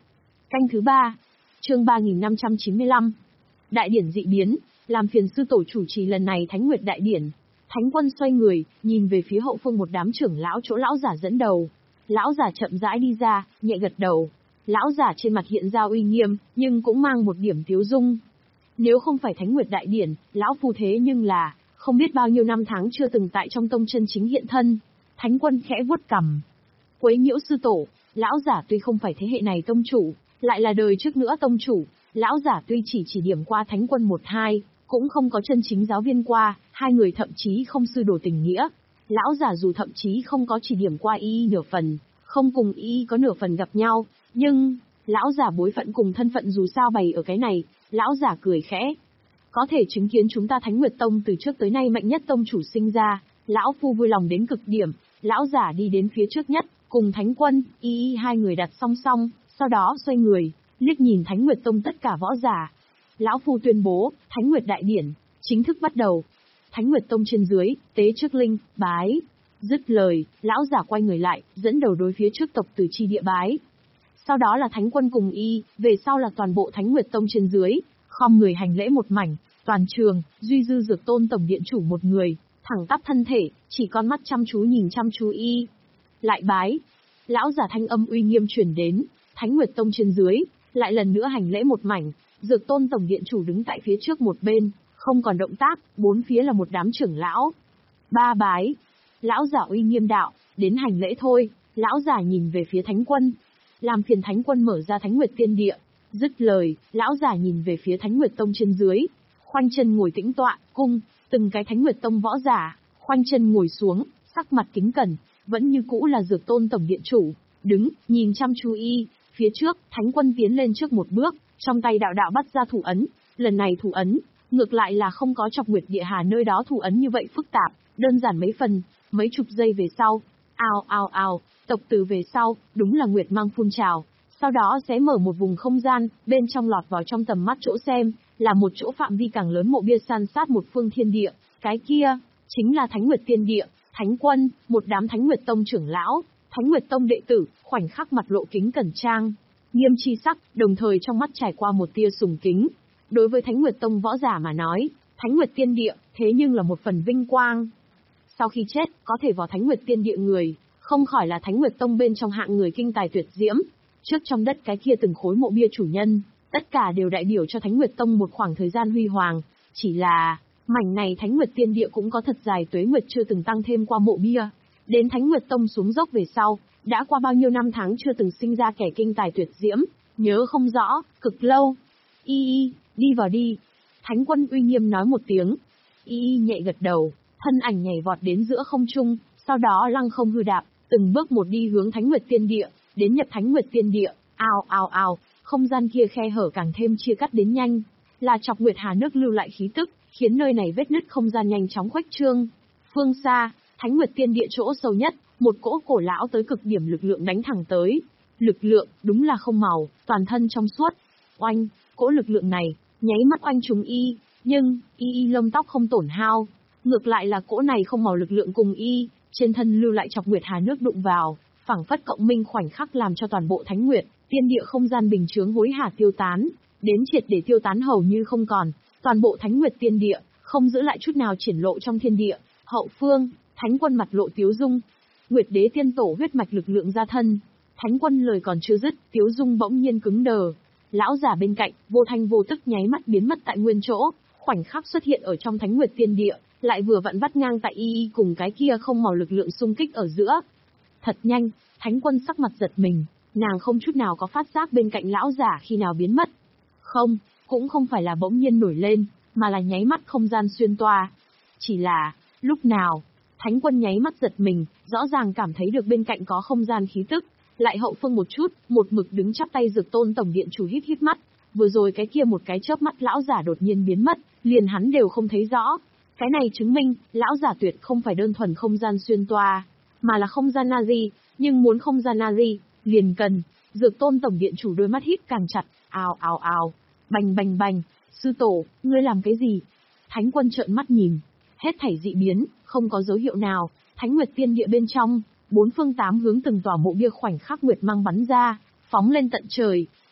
Canh thứ ba. Chương ba nghìn năm trăm chín mươi lăm. Đại điển dị biến, làm phiền sư tổ chủ trì lần này Thánh Nguyệt đại điển. Thánh Quân xoay người, nhìn về phía hậu phương một đám trưởng lão chỗ lão giả dẫn đầu. Lão giả chậm rãi đi ra, nhẹ gật đầu. Lão giả trên mặt hiện ra uy nghiêm, nhưng cũng mang một điểm tiếu dung. Nếu không phải Thánh Nguyệt đại điển, lão phu thế nhưng là không biết bao nhiêu năm tháng chưa từng tại trong tông chân chính hiện thân. Thánh Quân khẽ vuốt cằm. Quấy nhiễu sư tổ, lão giả tuy không phải thế hệ này tông chủ, lại là đời trước nữa tông chủ, lão giả tuy chỉ chỉ điểm qua Thánh Quân một hai, cũng không có chân chính giáo viên qua, hai người thậm chí không sư đồ tình nghĩa. Lão giả dù thậm chí không có chỉ điểm qua y nửa phần, không cùng y có nửa phần gặp nhau, nhưng lão giả bối phận cùng thân phận dù sao bày ở cái này. Lão giả cười khẽ. Có thể chứng kiến chúng ta Thánh Nguyệt Tông từ trước tới nay mạnh nhất tông chủ sinh ra, lão phu vui lòng đến cực điểm. Lão giả đi đến phía trước nhất, cùng Thánh Quân, y y hai người đặt song song, sau đó xoay người, liếc nhìn Thánh Nguyệt Tông tất cả võ giả. Lão phu tuyên bố, Thánh Nguyệt đại điển chính thức bắt đầu. Thánh Nguyệt Tông trên dưới, tế trước linh, bái. Dứt lời, lão giả quay người lại, dẫn đầu đối phía trước tộc từ chi địa bái. Sau đó là Thánh Quân cùng y, về sau là toàn bộ Thánh Nguyệt Tông trên dưới, khom người hành lễ một mảnh, toàn trường, duy dư Dược Tôn tổng điện chủ một người, thẳng tắp thân thể, chỉ con mắt chăm chú nhìn chăm chú y. Lại bái. Lão giả thanh âm uy nghiêm truyền đến, Thánh Nguyệt Tông trên dưới, lại lần nữa hành lễ một mảnh, Dược Tôn tổng điện chủ đứng tại phía trước một bên, không còn động tác, bốn phía là một đám trưởng lão. Ba bái. Lão giả uy nghiêm đạo, đến hành lễ thôi. Lão giả nhìn về phía Thánh Quân, làm phiền Thánh Quân mở ra Thánh Nguyệt tiên địa. Dứt lời, lão giả nhìn về phía Thánh Nguyệt Tông trên dưới, khoanh chân ngồi tĩnh tọa, cung, từng cái Thánh Nguyệt Tông võ giả, khoanh chân ngồi xuống, sắc mặt kính cẩn, vẫn như cũ là Dược Tôn tổng điện chủ, đứng, nhìn chăm chú y. Phía trước, Thánh Quân tiến lên trước một bước, trong tay đạo đạo bắt ra thủ ấn. Lần này thủ ấn, ngược lại là không có Chọc Nguyệt Địa Hà nơi đó thủ ấn như vậy phức tạp, đơn giản mấy phần, mấy chục giây về sau, ào ào ào, tộc từ về sau, đúng là Nguyệt mang phun trào. Sau đó sẽ mở một vùng không gian, bên trong lọt vào trong tầm mắt chỗ xem, là một chỗ phạm vi càng lớn mộ bia san sát một phương thiên địa, cái kia, chính là Thánh Nguyệt tiên địa. Thánh Quân, một đám Thánh Nguyệt Tông trưởng lão, Thánh Nguyệt Tông đệ tử, khoảnh khắc mặt lộ kính cẩn trang, nghiêm chi sắc, đồng thời trong mắt trải qua một tia sùng kính. Đối với Thánh Nguyệt Tông võ giả mà nói, Thánh Nguyệt tiên địa, thế nhưng là một phần vinh quang. Sau khi chết, có thể vào Thánh Nguyệt tiên địa người, không khỏi là Thánh Nguyệt Tông bên trong hạng người kinh tài tuyệt diễm. Trước trong đất cái kia từng khối mộ bia chủ nhân, tất cả đều đại biểu cho Thánh Nguyệt Tông một khoảng thời gian huy hoàng. Chỉ là, mảnh này Thánh Nguyệt tiên địa cũng có thật dài tuế nguyệt chưa từng tăng thêm qua mộ bia. Đến Thánh Nguyệt Tông xuống dốc về sau, đã qua bao nhiêu năm tháng chưa từng sinh ra kẻ kinh tài tuyệt diễm, nhớ không rõ, cực lâu. Y y, đi vào đi. Thánh Quân uy nghiêm nói một tiếng. Y y nhẹ gật đầu, thân ảnh nhảy vọt đến giữa không trung, sau đó lăng không hư đạp, từng bước một đi hướng Thánh Nguyệt tiên địa, đến nhập Thánh Nguyệt tiên địa, ào ào ào, không gian kia khe hở càng thêm chia cắt đến nhanh, là Chọc Nguyệt Hà nước lưu lại khí tức, khiến nơi này vết nứt không gian nhanh chóng khuếch trương. Phương xa, Thánh Nguyệt tiên địa chỗ sâu nhất, một cỗ cổ lão tới cực điểm lực lượng đánh thẳng tới. Lực lượng, đúng là không màu, toàn thân trong suốt. Oanh, cỗ lực lượng này, nháy mắt oanh trúng y, nhưng, y y lông tóc không tổn hao. Ngược lại là cỗ này không màu lực lượng cùng y, trên thân lưu lại Chọc Nguyệt Hà nước đụng vào, phảng phất cộng minh khoảnh khắc làm cho toàn bộ Thánh Nguyệt tiên địa không gian bình chướng hối hả tiêu tán, đến triệt để tiêu tán hầu như không còn. Toàn bộ Thánh Nguyệt tiên địa, không giữ lại chút nào triển lộ trong thiên địa. Hậu phương, Thánh Quân mặt lộ tiếu dung. Nguyệt Đế tiên tổ huyết mạch lực lượng ra thân. Thánh Quân lời còn chưa dứt, tiếu dung bỗng nhiên cứng đờ. Lão giả bên cạnh, vô thanh vô tức nháy mắt biến mất tại nguyên chỗ, khoảnh khắc xuất hiện ở trong Thánh Nguyệt tiên địa, lại vừa vặn vắt ngang tại y y cùng cái kia không màu lực lượng xung kích ở giữa. Thật nhanh, Thánh Quân sắc mặt giật mình, nàng không chút nào có phát giác bên cạnh lão giả khi nào biến mất. Không, cũng không phải là bỗng nhiên nổi lên, mà là nháy mắt không gian xuyên toa. Chỉ là, lúc nào, Thánh Quân nháy mắt giật mình, rõ ràng cảm thấy được bên cạnh có không gian khí tức, lại hậu phương một chút, một mực đứng chắp tay Dược Tôn tổng điện chủ hít hít mắt, vừa rồi cái kia một cái chớp mắt lão giả đột nhiên biến mất, liền hắn đều không thấy rõ. Cái này chứng minh, lão giả tuyệt không phải đơn thuần không gian xuyên toa, mà là không gian Nazi, nhưng muốn không gian Nazi, liền cần, Dược Tôn tổng điện chủ đôi mắt hít càng chặt, ào ào ào, bành bành bành, sư tổ, ngươi làm cái gì? Thánh Quân trợn mắt nhìn, hết thảy dị biến, không có dấu hiệu nào, Thánh Nguyệt tiên địa bên trong, bốn phương tám hướng từng tòa mộ bia khoảnh khắc nguyệt mang bắn ra, phóng lên tận trời,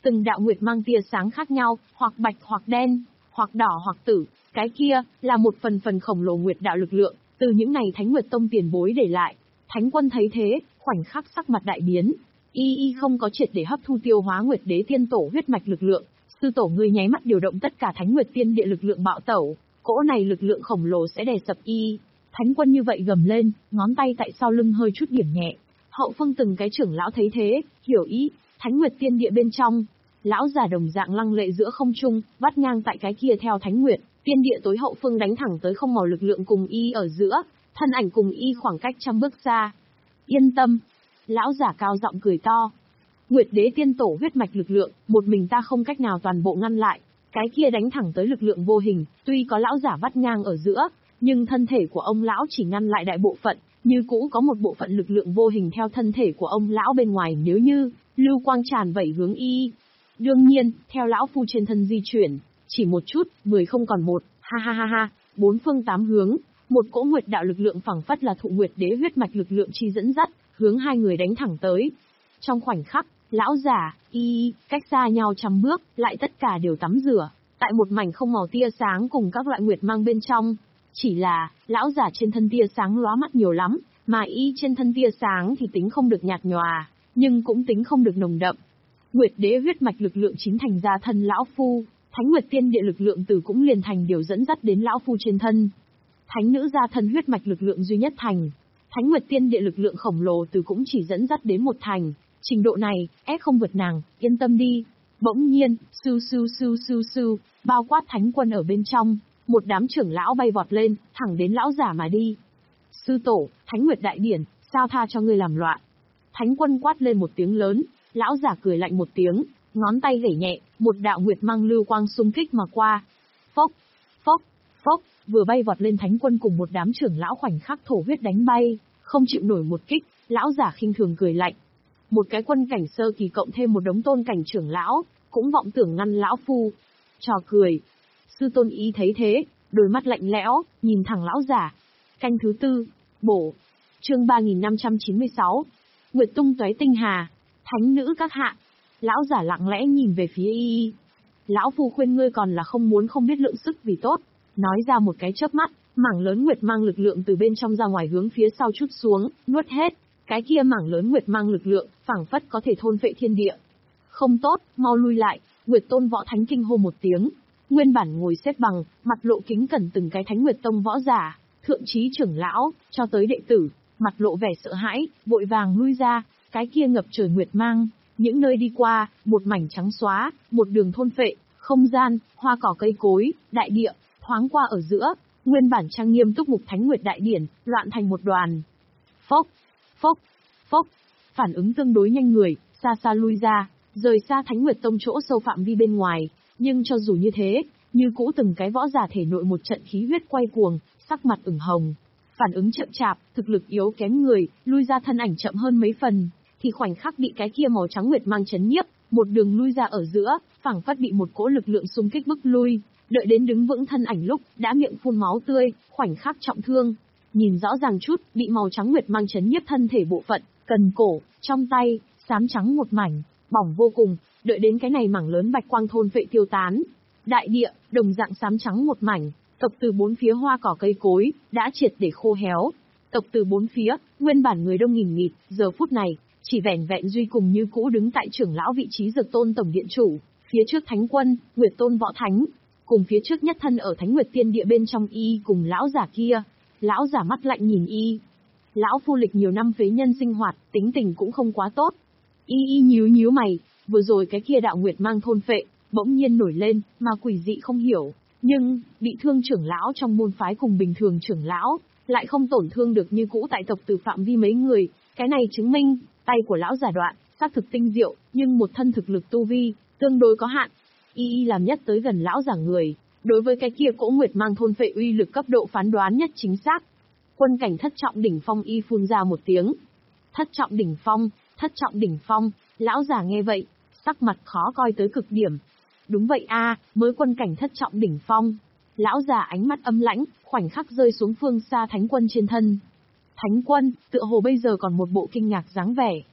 Từng đạo nguyệt mang tia sáng khác nhau, hoặc bạch hoặc đen, hoặc đỏ hoặc tử, cái kia, là một phần phần khổng lồ nguyệt đạo lực lượng, từ những này Thánh Nguyệt Tông tiền bối để lại. Thánh Quân thấy thế, khoảnh khắc sắc mặt đại biến, y y không có triệt để hấp thu tiêu hóa Nguyệt Đế Tiên Tổ huyết mạch lực lượng, sư tổ ngươi nháy mắt điều động tất cả Thánh Nguyệt Tiên Địa lực lượng bạo tẩu, cỗ này lực lượng khổng lồ sẽ đè sập y. Thánh Quân như vậy gầm lên, ngón tay tại sau lưng hơi chút điểm nhẹ. Hậu phương từng cái trưởng lão thấy thế, hiểu ý, Thánh Nguyệt Tiên Địa bên trong, lão già đồng dạng lăng lệ giữa không trung, vắt ngang tại cái kia theo Thánh Nguyệt Tiên Địa tối hậu phương đánh thẳng tới không màu lực lượng cùng y ở giữa, thân ảnh cùng y khoảng cách trăm bước xa. Yên tâm, lão giả cao giọng cười to. Nguyệt Đế Tiên Tổ huyết mạch lực lượng, một mình ta không cách nào toàn bộ ngăn lại, cái kia đánh thẳng tới lực lượng vô hình, tuy có lão giả vắt ngang ở giữa, nhưng thân thể của ông lão chỉ ngăn lại đại bộ phận, như cũ có một bộ phận lực lượng vô hình theo thân thể của ông lão bên ngoài, nếu như lưu quang tràn vẩy hướng y. Đương nhiên, theo lão phu trên thân di chuyển, chỉ một chút, mười không còn một, ha ha ha ha, bốn phương tám hướng, một cỗ nguyệt đạo lực lượng phảng phất là thụ nguyệt đế huyết mạch lực lượng chi dẫn dắt, hướng hai người đánh thẳng tới. Trong khoảnh khắc, lão giả, y, cách xa nhau trăm bước, lại tất cả đều tắm rửa, tại một mảnh không màu tia sáng cùng các loại nguyệt mang bên trong. Chỉ là, lão giả trên thân tia sáng lóa mắt nhiều lắm, mà y trên thân tia sáng thì tính không được nhạt nhòa, nhưng cũng tính không được nồng đậm. Nguyệt đế huyết mạch lực lượng chính thành ra thân lão phu, Thánh Nguyệt Tiên Địa lực lượng từ cũng liền thành điều dẫn dắt đến lão phu trên thân. Thánh nữ gia thân huyết mạch lực lượng duy nhất thành, Thánh Nguyệt Tiên Địa lực lượng khổng lồ từ cũng chỉ dẫn dắt đến một thành, trình độ này, ép không vượt nàng, yên tâm đi. Bỗng nhiên, sưu sưu sưu sưu sưu, bao quát Thánh Quân ở bên trong, một đám trưởng lão bay vọt lên, thẳng đến lão giả mà đi. Sư tổ, Thánh Nguyệt Đại Điển, sao tha cho ngươi làm loạn? Thánh Quân quát lên một tiếng lớn, lão giả cười lạnh một tiếng, ngón tay gảy nhẹ, một đạo nguyệt mang lưu quang xung kích mà qua. Phốc, phốc, phốc, vừa bay vọt lên Thánh Quân cùng một đám trưởng lão khoảnh khắc thổ huyết đánh bay, không chịu nổi một kích, lão giả khinh thường cười lạnh. Một cái quân cảnh sơ kỳ cộng thêm một đống tôn cảnh trưởng lão, cũng vọng tưởng ngăn lão phu. Trò cười. Sư tôn ý thấy thế, đôi mắt lạnh lẽo, nhìn thẳng lão giả. Canh thứ tư, bổ. Chương ba nghìn năm trăm chín mươi sáu. Nguyệt tung toé tinh hà. Thánh nữ các hạ. Lão giả lặng lẽ nhìn về phía y. Lão phu khuyên ngươi còn là không muốn không biết lượng sức vì tốt. Nói ra một cái chớp mắt, mảng lớn nguyệt mang lực lượng từ bên trong ra ngoài hướng phía sau chút xuống, nuốt hết. Cái kia mảng lớn nguyệt mang lực lượng, phảng phất có thể thôn phệ thiên địa. Không tốt, mau lui lại. Nguyệt Tôn Võ Thánh kinh hô một tiếng. Nguyên bản ngồi xếp bằng, mặt lộ kính cẩn từng cái Thánh Nguyệt Tông võ giả, thượng trí trưởng lão, cho tới đệ tử, mặt lộ vẻ sợ hãi, vội vàng lui ra. Cái kia ngập trời nguyệt mang, những nơi đi qua, một mảnh trắng xóa, một đường thôn phệ, không gian, hoa cỏ cây cối, đại địa, thoáng qua ở giữa, nguyên bản trang nghiêm túc mục Thánh Nguyệt Đại Điển, loạn thành một đoàn. Phốc, phốc, phốc, phản ứng tương đối nhanh người, xa xa lui ra, rời xa Thánh Nguyệt Tông chỗ sâu phạm vi bên ngoài, nhưng cho dù như thế, như cũ từng cái võ giả thể nội một trận khí huyết quay cuồng, sắc mặt ửng hồng, phản ứng chậm chạp, thực lực yếu kém người, lui ra thân ảnh chậm hơn mấy phần, thì khoảnh khắc bị cái kia màu trắng nguyệt mang chấn nhiếp, một đường lui ra ở giữa, phảng phất bị một cỗ lực lượng xung kích bức lui, đợi đến đứng vững thân ảnh lúc, đã miệng phun máu tươi, khoảnh khắc trọng thương. Nhìn rõ ràng chút, bị màu trắng nguyệt mang chấn nhiếp thân thể bộ phận, cần cổ, trong tay, xám trắng một mảnh, bỏng vô cùng, đợi đến cái này mảng lớn bạch quang thôn phệ tiêu tán. Đại địa, đồng dạng xám trắng một mảnh, tộc từ bốn phía hoa cỏ cây cối, đã triệt để khô héo. Tộc từ bốn phía, nguyên bản người đông nghìn nghịt, giờ phút này, chỉ vẻn vẹn duy cùng như cũ đứng tại trưởng lão vị trí Dược Tôn tổng điện chủ, phía trước Thánh Quân, Nguyệt Tôn Võ Thánh, cùng phía trước nhất thân ở Thánh Nguyệt Tiên Địa bên trong y cùng lão giả kia. Lão giả mắt lạnh nhìn y. Lão phu lịch nhiều năm phế nhân sinh hoạt, tính tình cũng không quá tốt. Y y nhíu nhíu mày, vừa rồi cái kia đạo nguyệt mang thôn phệ, bỗng nhiên nổi lên, mà quỷ dị không hiểu, nhưng, bị thương trưởng lão trong môn phái cùng bình thường trưởng lão, lại không tổn thương được như cũ tại tộc từ phạm vi mấy người, cái này chứng minh, tay của lão giả đoạn, xác thực tinh diệu, nhưng một thân thực lực tu vi, tương đối có hạn. Y y làm nhất tới gần lão giả người, đối với cái kia cỗ nguyệt mang thôn phệ uy lực cấp độ phán đoán nhất chính xác. Quân cảnh thất trọng đỉnh phong y phun ra một tiếng. Thất trọng đỉnh phong, thất trọng đỉnh phong, lão giả nghe vậy, sắc mặt khó coi tới cực điểm. Đúng vậy a, mới quân cảnh thất trọng đỉnh phong. Lão già ánh mắt âm lãnh, khoảnh khắc rơi xuống phương xa Thánh Quân trên thân. Thánh Quân, tựa hồ bây giờ còn một bộ kinh ngạc dáng vẻ.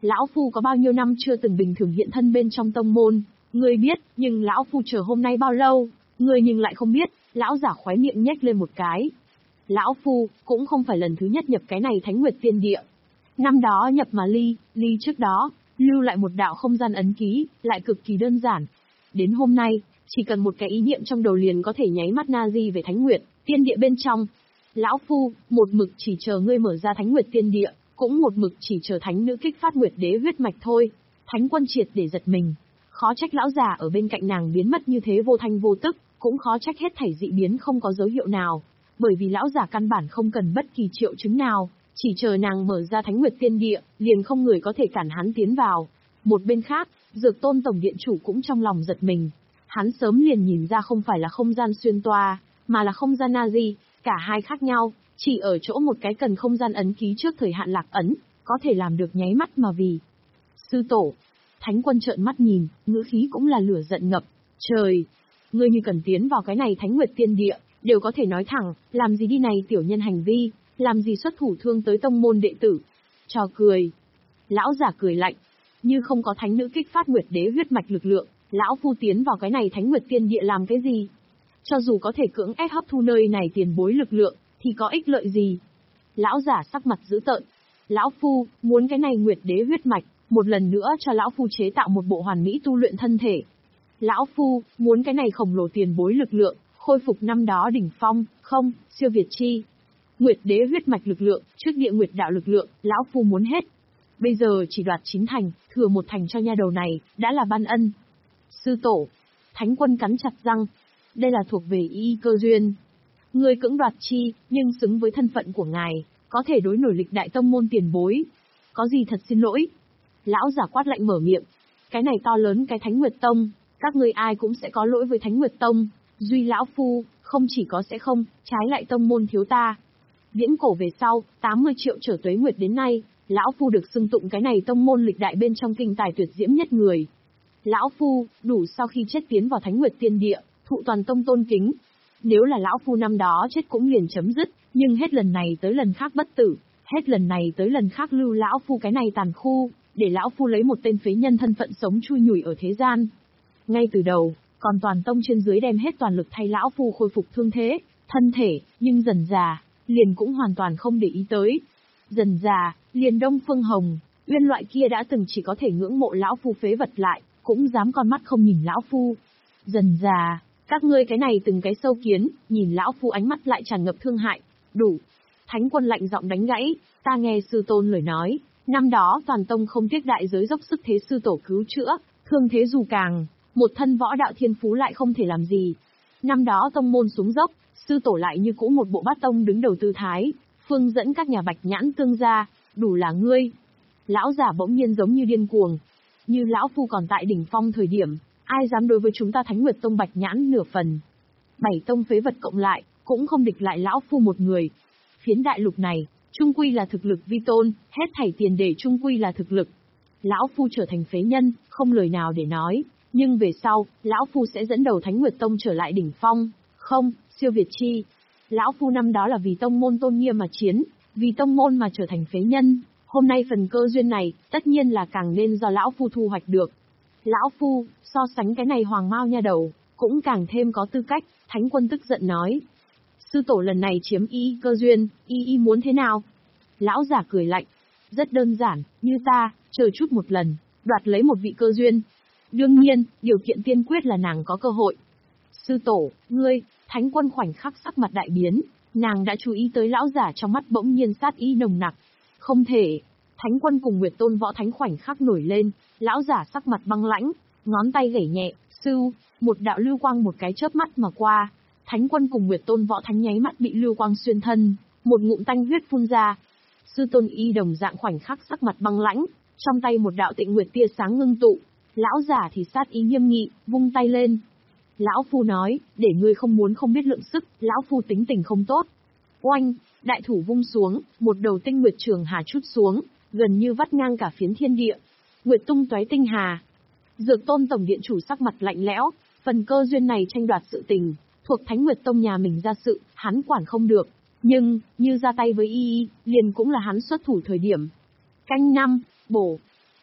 Lão Phu có bao nhiêu năm chưa từng bình thường hiện thân bên trong tông môn, ngươi biết, nhưng Lão Phu chờ hôm nay bao lâu, ngươi nhưng lại không biết. Lão giả khóe miệng nhếch lên một cái. Lão Phu, cũng không phải lần thứ nhất nhập cái này Thánh Nguyệt Tiên Địa. Năm đó nhập mà ly, ly trước đó, lưu lại một đạo không gian ấn ký, lại cực kỳ đơn giản. Đến hôm nay, chỉ cần một cái ý niệm trong đầu liền có thể nháy mắt na di về Thánh Nguyệt Tiên Địa bên trong. Lão Phu, một mực chỉ chờ ngươi mở ra Thánh Nguyệt Tiên Địa, cũng một mực chỉ chờ thánh nữ kích phát Nguyệt Đế huyết mạch thôi. Thánh Quân triệt để giật mình. Khó trách lão già ở bên cạnh nàng biến mất như thế vô thanh vô tức, cũng khó trách hết thảy dị biến không có dấu hiệu nào. Bởi vì lão già căn bản không cần bất kỳ triệu chứng nào, chỉ chờ nàng mở ra Thánh Nguyệt Tiên Địa, liền không người có thể cản hắn tiến vào. Một bên khác, Dược Tôn tổng điện chủ cũng trong lòng giật mình. Hắn sớm liền nhìn ra không phải là không gian xuyên toa, mà là không gian Nazi, cả hai khác nhau, chỉ ở chỗ một cái cần không gian ấn ký trước thời hạn lạc ấn, có thể làm được nháy mắt mà vì. Sư tổ, Thánh Quân trợn mắt nhìn, ngữ khí cũng là lửa giận ngập. Trời, ngươi như cần tiến vào cái này Thánh Nguyệt Tiên Địa, đều có thể nói thẳng, làm gì đi này tiểu nhân hành vi, làm gì xuất thủ thương tới tông môn đệ tử. Trò cười. Lão giả cười lạnh, như không có thánh nữ kích phát Nguyệt Đế huyết mạch lực lượng, lão phu tiến vào cái này Thánh Nguyệt Tiên Địa làm cái gì? Cho dù có thể cưỡng ép hấp thu nơi này tiền bối lực lượng, thì có ích lợi gì? Lão giả sắc mặt dữ tợn. Lão phu, muốn cái này Nguyệt Đế huyết mạch, một lần nữa cho lão phu chế tạo một bộ hoàn mỹ tu luyện thân thể. Lão phu, muốn cái này khổng lồ tiền bối lực lượng, khôi phục năm đó đỉnh phong, không, siêu việt chi. Nguyệt Đế huyết mạch lực lượng, trước địa nguyệt đạo lực lượng, lão phu muốn hết. Bây giờ chỉ đoạt chín thành, thừa một thành cho nha đầu này, đã là ban ân. Sư tổ, Thánh Quân cắn chặt răng. Đây là thuộc về y cơ duyên. Người cưỡng đoạt chi, nhưng xứng với thân phận của ngài, có thể đối nổi lịch đại tông môn tiền bối. Có gì thật xin lỗi. Lão giả quát lạnh mở miệng. Cái này to lớn cái Thánh Nguyệt Tông, các ngươi ai cũng sẽ có lỗi với Thánh Nguyệt Tông. Duy lão phu, không chỉ có sẽ không, trái lại tông môn thiếu ta. Viễn cổ về sau, tám mươi triệu trở tuế nguyệt đến nay, lão phu được xưng tụng cái này tông môn lịch đại bên trong kinh tài tuyệt diễm nhất người. Lão phu, đủ sau khi chết tiến vào Thánh Nguyệt Tiên Địa, thụ toàn tông tôn kính. Nếu là lão phu năm đó chết cũng liền chấm dứt, nhưng hết lần này tới lần khác bất tử, hết lần này tới lần khác lưu lão phu cái này tàn khu, để lão phu lấy một tên phế nhân thân phận sống chui nhủi ở thế gian. Ngay từ đầu, còn toàn tông trên dưới đem hết toàn lực thay lão phu khôi phục thương thế, thân thể, nhưng dần dà, liền cũng hoàn toàn không để ý tới. Dần dà, liền Đông Phương Hồng, Uyên loại kia đã từng chỉ có thể ngưỡng mộ lão phu phế vật lại, cũng dám con mắt không nhìn lão phu. Dần dà, các ngươi cái này từng cái sâu kiến, nhìn lão phu ánh mắt lại tràn ngập thương hại. Đủ. Thánh Quân lạnh giọng đánh gãy, ta nghe sư tôn lời nói, năm đó toàn tông không tiếc đại giới dốc sức thế sư tổ cứu chữa, thương thế dù càng, một thân võ đạo thiên phú lại không thể làm gì. Năm đó tông môn xuống dốc, sư tổ lại như cũ một bộ bát tông đứng đầu tư thái, phương dẫn các nhà bạch nhãn tương gia, đủ là ngươi. Lão giả bỗng nhiên giống như điên cuồng. Như lão phu còn tại đỉnh phong thời điểm, ai dám đối với chúng ta Thánh Nguyệt Tông bạch nhãn nửa phần. Bảy tông phế vật cộng lại, cũng không địch lại lão phu một người. Phiến đại lục này, trung quy là thực lực vi tôn, hết thảy tiền đề trung quy là thực lực. Lão phu trở thành phế nhân, không lời nào để nói, nhưng về sau, lão phu sẽ dẫn đầu Thánh Nguyệt Tông trở lại đỉnh phong, không, siêu việt chi. Lão phu năm đó là vì tông môn tôn nghiêm mà chiến, vì tông môn mà trở thành phế nhân, hôm nay phần cơ duyên này, tất nhiên là càng nên do lão phu thu hoạch được. Lão phu, so sánh cái này hoàng mao nha đầu, cũng càng thêm có tư cách. Thánh Quân tức giận nói. Sư tổ lần này chiếm y cơ duyên, y y muốn thế nào? Lão giả cười lạnh. Rất đơn giản, như ta, chờ chút một lần, đoạt lấy một vị cơ duyên. Đương nhiên, điều kiện tiên quyết là nàng có cơ hội. Sư tổ, ngươi, Thánh Quân khoảnh khắc sắc mặt đại biến, nàng đã chú ý tới lão giả trong mắt bỗng nhiên sát ý nồng nặc. Không thể. Thánh Quân cùng Nguyệt Tôn Võ Thánh khoảnh khắc nổi lên, lão giả sắc mặt băng lãnh, ngón tay gảy nhẹ, sưu, một đạo lưu quang một cái chớp mắt mà qua. Thánh Quân cùng Nguyệt Tôn Võ Thánh nháy mắt bị lưu quang xuyên thân, một ngụm tanh huyết phun ra. Sư Tôn Y đồng dạng khoảnh khắc sắc mặt băng lãnh, trong tay một đạo tịnh nguyệt tia sáng ngưng tụ, lão giả thì sát ý nghiêm nghị, vung tay lên. Lão phu nói, để ngươi không muốn không biết lượng sức, lão phu tính tình không tốt. Oanh, đại thủ vung xuống, một đầu tinh nguyệt trường hà chút xuống, gần như vắt ngang cả phiến thiên địa. Nguyệt tung toái tinh hà. Dược Tôn tổng điện chủ sắc mặt lạnh lẽo, phần cơ duyên này tranh đoạt sự tình, thuộc Thánh Nguyệt Tông nhà mình ra sự, hắn quản không được. Nhưng, như ra tay với y y, liền cũng là hắn xuất thủ thời điểm. Canh năm, bổ.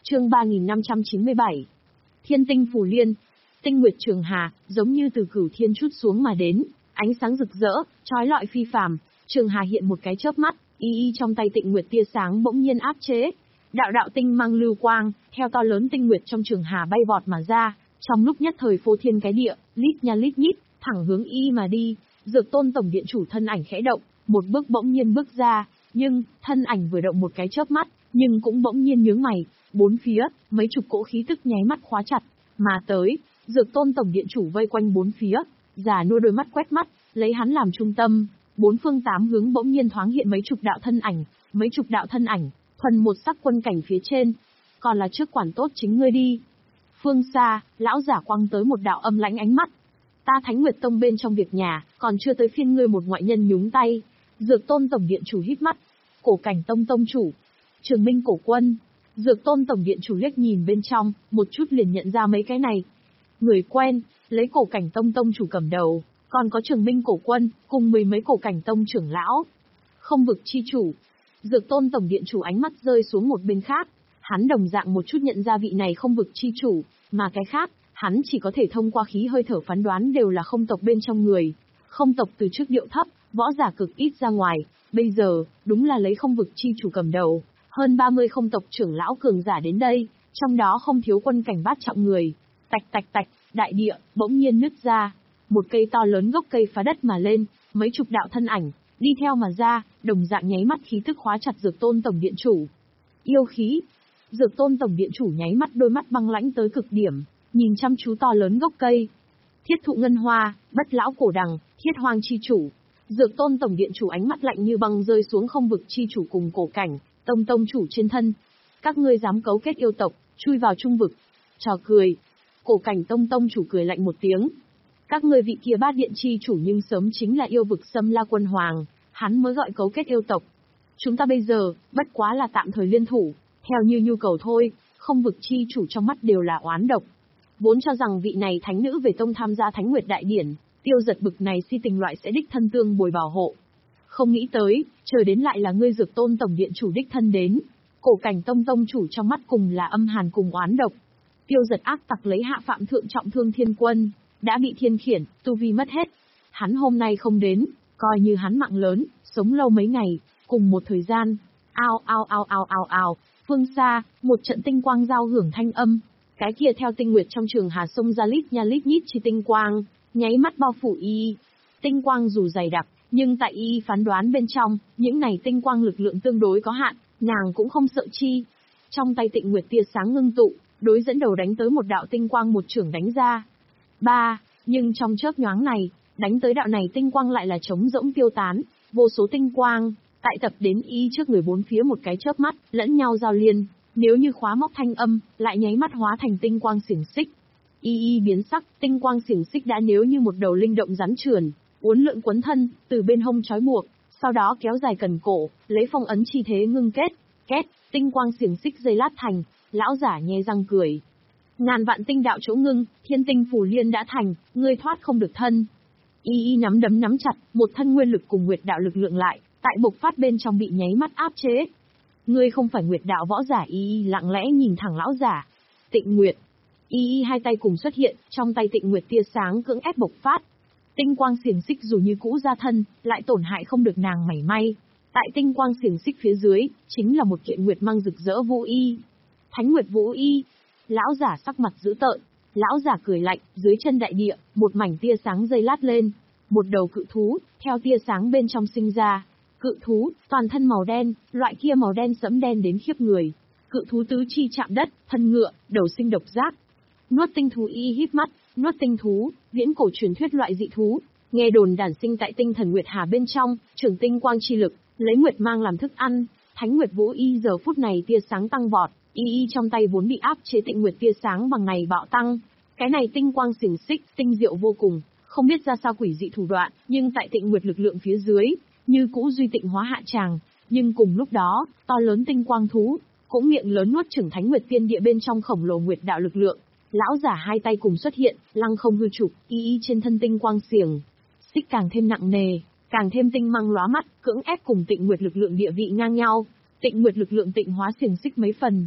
Chương ba nghìn năm trăm chín mươi bảy. Thiên tinh phù liên. Tinh nguyệt trường hà, giống như từ cửu thiên trút xuống mà đến, ánh sáng rực rỡ, chói lọi phi phàm. Trường hà hiện một cái chớp mắt, y y trong tay Tịnh Nguyệt tia sáng bỗng nhiên áp chế. Đạo đạo tinh mang lưu quang, theo to lớn tinh nguyệt trong trường hà bay vọt mà ra, trong lúc nhất thời phô thiên cái địa, lít nha lít nhít, thẳng hướng y mà đi. Dược Tôn tổng điện chủ thân ảnh khẽ động, một bước bỗng nhiên bước ra, nhưng thân ảnh vừa động một cái chớp mắt, nhưng cũng bỗng nhiên nhướng mày, bốn phía, mấy chục cỗ khí tức nháy mắt khóa chặt, mà tới, Dược Tôn tổng điện chủ vây quanh bốn phía, già nua đôi mắt quét mắt, lấy hắn làm trung tâm, bốn phương tám hướng bỗng nhiên thoáng hiện mấy chục đạo thân ảnh, mấy chục đạo thân ảnh, thuần một sắc quân cảnh phía trên, còn là trước quản tốt chính ngươi đi. Phương xa, lão giả quăng tới một đạo âm lãnh ánh mắt. Ta Thánh Nguyệt Tông bên trong việc nhà, còn chưa tới phiên ngươi một ngoại nhân nhúng tay. Dược Tôn tổng điện chủ hít mắt. Cổ Cảnh Tông tông chủ, Trường Minh cổ quân. Dược Tôn tổng điện chủ liếc nhìn bên trong, một chút liền nhận ra mấy cái này. Người quen, lấy Cổ Cảnh Tông tông chủ cầm đầu, còn có Trường Minh cổ quân, cùng mười mấy Cổ Cảnh Tông trưởng lão. Không vực chi chủ. Dược Tôn tổng điện chủ ánh mắt rơi xuống một bên khác, hắn đồng dạng một chút nhận ra vị này không vực chi chủ, mà cái khác, hắn chỉ có thể thông qua khí hơi thở phán đoán đều là không tộc bên trong người. Không tộc từ trước điệu thấp, võ giả cực ít ra ngoài, bây giờ, đúng là lấy không vực chi chủ cầm đầu, hơn ba mươi không tộc trưởng lão cường giả đến đây, trong đó không thiếu quân cảnh bát trọng người. Tạch tạch tạch, đại địa, bỗng nhiên nứt ra, một cây to lớn gốc cây phá đất mà lên, mấy chục đạo thân ảnh, đi theo mà ra, đồng dạng nháy mắt khí tức khóa chặt Dược Tôn tổng điện chủ. Yêu khí. Dược Tôn tổng điện chủ nháy mắt đôi mắt băng lãnh tới cực điểm, nhìn chăm chú to lớn gốc cây. Thiết thụ ngân hoa, bất lão cổ đằng, thiết hoang chi chủ. Dược Tôn tổng điện chủ ánh mắt lạnh như băng rơi xuống không vực chi chủ cùng Cổ Cảnh Tông tông chủ trên thân. Các ngươi dám cấu kết yêu tộc, chui vào trung vực. Trò cười. Cổ Cảnh Tông tông chủ cười lạnh một tiếng. Các ngươi vị kia bát điện chi chủ nhưng sớm chính là yêu vực Xâm La quân hoàng, hắn mới gọi cấu kết yêu tộc. Chúng ta bây giờ, bất quá là tạm thời liên thủ, theo như nhu cầu thôi, không vực chi chủ trong mắt đều là oán độc. Vốn cho rằng vị này thánh nữ về tông tham gia Thánh Nguyệt Đại Điển, Tiêu Giật bực này si tình loại sẽ đích thân tương bồi bảo hộ. Không nghĩ tới, chờ đến lại là ngươi Dược Tôn tổng điện chủ đích thân đến. Cổ Cảnh Tông tông chủ trong mắt cùng là âm hàn cùng oán độc. Tiêu Giật ác tặc lấy hạ phạm thượng trọng thương thiên quân, đã bị thiên khiển, tu vi mất hết. Hắn hôm nay không đến, coi như hắn mạng lớn, sống lâu mấy ngày, cùng một thời gian. Ao ao ao ao ao ao, phương xa, một trận tinh quang giao hưởng thanh âm. Cái kia theo tinh nguyệt trong trường hà sông ra lít nha lít nhít chi tinh quang, nháy mắt bao phủ y. Tinh quang dù dày đặc, nhưng tại y phán đoán bên trong, những này tinh quang lực lượng tương đối có hạn, nàng cũng không sợ chi. Trong tay Tịnh Nguyệt tia sáng ngưng tụ, đối dẫn đầu đánh tới một đạo tinh quang một chưởng đánh ra. Ba, nhưng trong chớp nhoáng này, đánh tới đạo này tinh quang lại là trống rỗng tiêu tán, vô số tinh quang, tại tập đến y trước người bốn phía một cái chớp mắt, lẫn nhau giao liên, nếu như khóa móc thanh âm, lại nháy mắt hóa thành tinh quang xiềng xích. Y y biến sắc, tinh quang xiềng xích đã nếu như một đầu linh động rắn trườn, uốn lượn quấn thân, từ bên hông trói buộc, sau đó kéo dài cần cổ, lấy phong ấn chi thế ngưng kết, kết, tinh quang xiềng xích dây lát thành, lão giả nhe răng cười. Ngàn vạn tinh đạo chỗ ngưng, thiên tinh phù liên đã thành, ngươi thoát không được thân. Y y nắm đấm nắm chặt, một thân nguyên lực cùng nguyệt đạo lực lượng lại, tại bộc phát bên trong bị nháy mắt áp chế. Ngươi không phải nguyệt đạo võ giả. Y y lặng lẽ nhìn thẳng lão giả. Tịnh Nguyệt. Y y hai tay cùng xuất hiện, trong tay Tịnh Nguyệt tia sáng cưỡng ép bộc phát. Tinh quang xiềng xích dù như cũ ra thân, lại tổn hại không được nàng mảy may. Tại tinh quang xiềng xích phía dưới, chính là một kiện nguyệt mang rực rỡ vũ y. Thánh Nguyệt vũ y. Lão giả sắc mặt dữ tợn, lão giả cười lạnh, dưới chân đại địa, một mảnh tia sáng dây lát lên, một đầu cự thú, theo tia sáng bên trong sinh ra. Cự thú, toàn thân màu đen, loại kia màu đen sẫm đen đến khiếp người. Cự thú tứ chi chạm đất, thân ngựa, đầu sinh độc giác. Nuốt tinh thú y híp mắt, nuốt tinh thú, viễn cổ truyền thuyết loại dị thú, nghe đồn đản sinh tại tinh thần nguyệt hà bên trong, trường tinh quang chi lực, lấy nguyệt mang làm thức ăn. Thánh Nguyệt vũ y giờ phút này tia sáng tăng vọt. Y y trong tay vốn bị áp chế Tịnh Nguyệt tia sáng bằng này bạo tăng. Cái này tinh quang xiềng xích, tinh diệu vô cùng, không biết ra sao quỷ dị thủ đoạn, nhưng tại Tịnh Nguyệt lực lượng phía dưới, như cũ duy tịnh hóa hạ tràng, nhưng cùng lúc đó, to lớn tinh quang thú, cũng miệng lớn nuốt chửng Thánh Nguyệt tiên địa bên trong khổng lồ nguyệt đạo lực lượng. Lão giả hai tay cùng xuất hiện, lăng không hư trục, y y trên thân tinh quang xiềng xích càng thêm nặng nề, càng thêm tinh mang lóa mắt, cưỡng ép cùng Tịnh Nguyệt lực lượng địa vị ngang nhau. Tịnh Nguyệt lực lượng tịnh hóa xiềng xích mấy phần.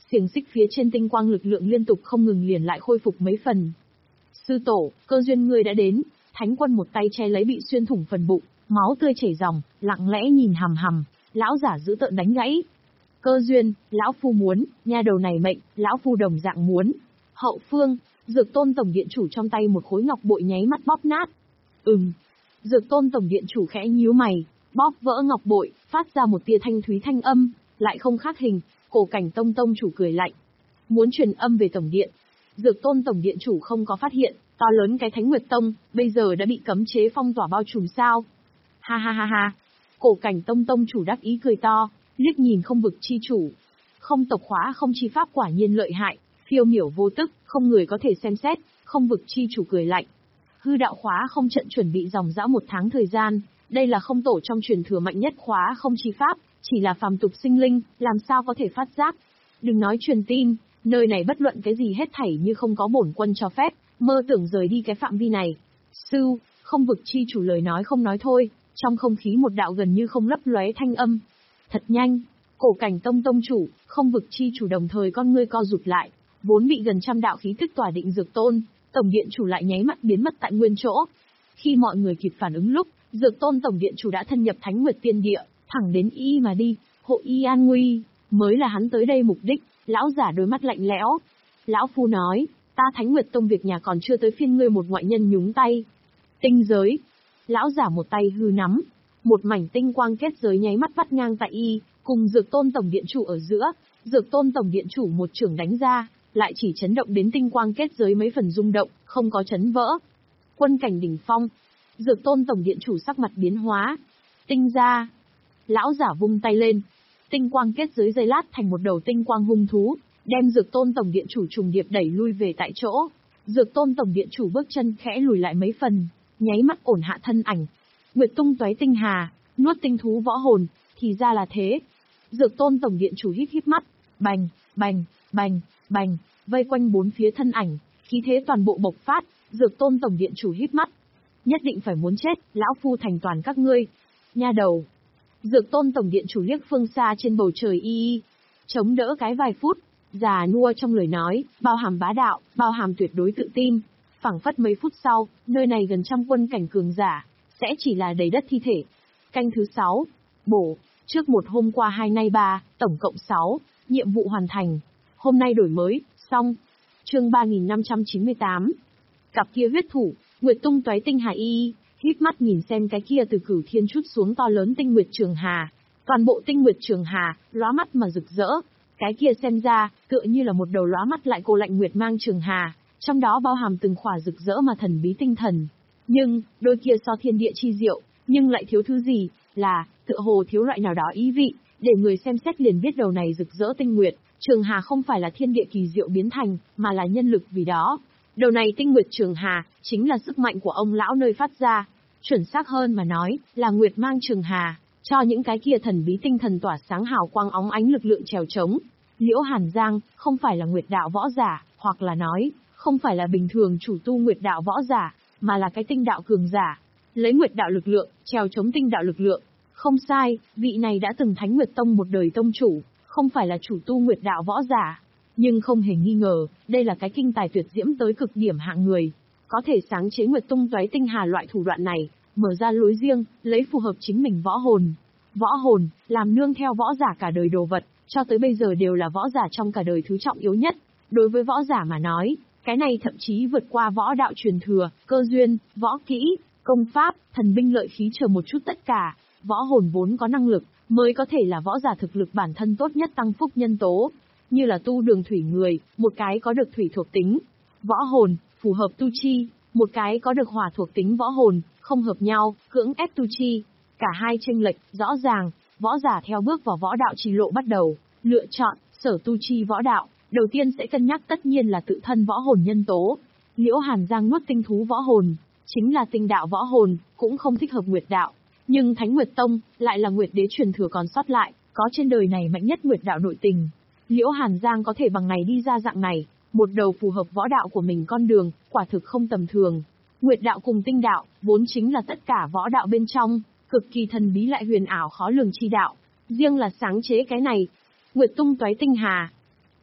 xiềng xích phía trên tinh quang lực lượng liên tục không ngừng liền lại khôi phục mấy phần. Sư tổ, cơ duyên ngươi đã đến. Thánh quân một tay che lấy bị xuyên thủng phần bụng, máu tươi chảy ròng, lặng lẽ nhìn hằm hằm, lão giả dữ tợn đánh gãy. Cơ duyên, lão phu muốn, nha đầu này mệnh, lão phu đồng dạng muốn. Hậu phương, Dược Tôn tổng điện chủ trong tay một khối ngọc bội nháy mắt bóp nát. Ừm. Dược Tôn tổng điện chủ khẽ nhíu mày, bóp vỡ ngọc bội, phát ra một tia thanh thúy thanh âm, lại không khác hình. Cổ Cảnh Tông tông chủ cười lạnh, muốn truyền âm về tổng điện. Dược Tôn tổng điện chủ không có phát hiện, to lớn cái Thánh Nguyệt Tông bây giờ đã bị cấm chế phong tỏa bao trùm sao? Ha ha ha ha. Cổ Cảnh Tông tông chủ đắc ý cười to, liếc nhìn Không Vực chi chủ. Không tộc khóa không chi pháp quả nhiên lợi hại, phiêu miểu vô tức, không người có thể xem xét. Không Vực chi chủ cười lạnh. Hư đạo khóa không trận chuẩn bị dòng dã một tháng thời gian, đây là không tổ trong truyền thừa mạnh nhất khóa không chi pháp, chỉ là phàm tục sinh linh, làm sao có thể phát giác. Đừng nói truyền tin, nơi này bất luận cái gì hết thảy như không có bổn quân cho phép, mơ tưởng rời đi cái phạm vi này. Sư, Không Vực chi chủ lời nói không nói thôi, trong không khí một đạo gần như không lấp lóe thanh âm. Thật nhanh, Cổ Cảnh Tông tông chủ, Không Vực chi chủ đồng thời con ngươi co rụt lại, vốn bị gần trăm đạo khí tức tỏa định Dược Tôn, tổng điện chủ lại nháy mắt biến mất tại nguyên chỗ. Khi mọi người kịp phản ứng lúc, Dược Tôn tổng điện chủ đã thân nhập Thánh Nguyệt Tiên Địa, thẳng đến y mà đi, hộ y an nguy, mới là hắn tới đây mục đích. Lão giả đôi mắt lạnh lẽo. Lão phu nói, ta Thánh Nguyệt Tông việc nhà còn chưa tới phiên ngươi một ngoại nhân nhúng tay. Tinh giới. Lão giả một tay hư nắm, một mảnh tinh quang kết giới nháy mắt vắt ngang tại y, cùng Dược Tôn tổng điện chủ ở giữa. Dược Tôn tổng điện chủ một chưởng đánh ra, lại chỉ chấn động đến tinh quang kết giới mấy phần rung động, không có chấn vỡ. Quân cảnh đỉnh phong. Dược Tôn tổng điện chủ sắc mặt biến hóa. Tinh ra. Lão giả vung tay lên, tinh quang kết giới dây lát thành một đầu tinh quang hung thú, đem Dược Tôn tổng điện chủ trùng điệp đẩy lui về tại chỗ. Dược Tôn tổng điện chủ bước chân khẽ lùi lại mấy phần, nháy mắt ổn hạ thân ảnh. Nguyệt tung toái tinh hà, nuốt tinh thú võ hồn, thì ra là thế. Dược Tôn tổng điện chủ hít hít mắt, bành, bành, bành, bành, vây quanh bốn phía thân ảnh, khí thế toàn bộ bộc phát. Dược Tôn tổng điện chủ hít mắt, nhất định phải muốn chết, lão phu thành toàn các ngươi. Nha đầu. Dược Tôn tổng điện chủ liếc phương xa trên bầu trời y y, chống đỡ cái vài phút, già nua trong lời nói, bao hàm bá đạo, bao hàm tuyệt đối tự tin. Phảng phất mấy phút sau, nơi này gần trăm quân cảnh cường giả, sẽ chỉ là đầy đất thi thể. Canh thứ sáu, bổ, trước một hôm qua hai nay ba, tổng cộng sáu, nhiệm vụ hoàn thành. Hôm nay đổi mới, xong. Chương ba nghìn năm trăm chín mươi tám. Cặp kia huyết thủ, Nguyệt tung toái tinh hà y y, híp mắt nhìn xem cái kia từ cửu thiên chút xuống to lớn tinh nguyệt trường hà. Toàn bộ tinh nguyệt trường hà, lóa mắt mà rực rỡ. Cái kia xem ra, tựa như là một đầu lóa mắt lại cô lạnh nguyệt mang trường hà, trong đó bao hàm từng khỏa rực rỡ mà thần bí tinh thần. Nhưng, đôi kia so thiên địa chi diệu, nhưng lại thiếu thứ gì, là, tựa hồ thiếu loại nào đó ý vị, để người xem xét liền biết đầu này rực rỡ tinh nguyệt, trường hà không phải là thiên địa kỳ diệu biến thành, mà là nhân lực vì đó. Đầu này tinh nguyệt trường hà, chính là sức mạnh của ông lão nơi phát ra. Chuẩn xác hơn mà nói, là nguyệt mang trường hà, cho những cái kia thần bí tinh thần tỏa sáng hào quang óng ánh lực lượng trèo trống. Liễu Hàn Giang, không phải là nguyệt đạo võ giả, hoặc là nói, không phải là bình thường chủ tu nguyệt đạo võ giả, mà là cái tinh đạo cường giả. Lấy nguyệt đạo lực lượng, trèo trống tinh đạo lực lượng. Không sai, vị này đã từng Thánh Nguyệt Tông một đời tông chủ, không phải là chủ tu nguyệt đạo võ giả. Nhưng không hề nghi ngờ, đây là cái kinh tài tuyệt diễm tới cực điểm hạng người. Có thể sáng chế nguyệt tung toái tinh hà loại thủ đoạn này, mở ra lối riêng, lấy phù hợp chính mình võ hồn. Võ hồn, làm nương theo võ giả cả đời đồ vật, cho tới bây giờ đều là võ giả trong cả đời thứ trọng yếu nhất. Đối với võ giả mà nói, cái này thậm chí vượt qua võ đạo truyền thừa, cơ duyên, võ kỹ, công pháp, thần binh lợi khí chờ một chút tất cả. Võ hồn vốn có năng lực, mới có thể là võ giả thực lực bản thân tốt nhất tăng phúc nhân tố. Như là tu đường thủy người, một cái có được thủy thuộc tính, võ hồn, phù hợp tu chi, một cái có được hỏa thuộc tính võ hồn, không hợp nhau, cưỡng ép tu chi. Cả hai chênh lệch, rõ ràng, võ giả theo bước vào võ đạo trì lộ bắt đầu, lựa chọn, sở tu chi võ đạo, đầu tiên sẽ cân nhắc tất nhiên là tự thân võ hồn nhân tố. Liễu Hàn Giang nuốt tinh thú võ hồn, chính là tinh đạo võ hồn, cũng không thích hợp nguyệt đạo. Nhưng Thánh Nguyệt Tông, lại là nguyệt đế truyền thừa còn sót lại, có trên đời này mạnh nhất nguyệt đạo nội tình. Liễu Hàn Giang có thể bằng này đi ra dạng này, một đầu phù hợp võ đạo của mình con đường, quả thực không tầm thường. Nguyệt đạo cùng tinh đạo, vốn chính là tất cả võ đạo bên trong, cực kỳ thần bí lại huyền ảo khó lường chi đạo. Riêng là sáng chế cái này, Nguyệt tung toái tinh hà.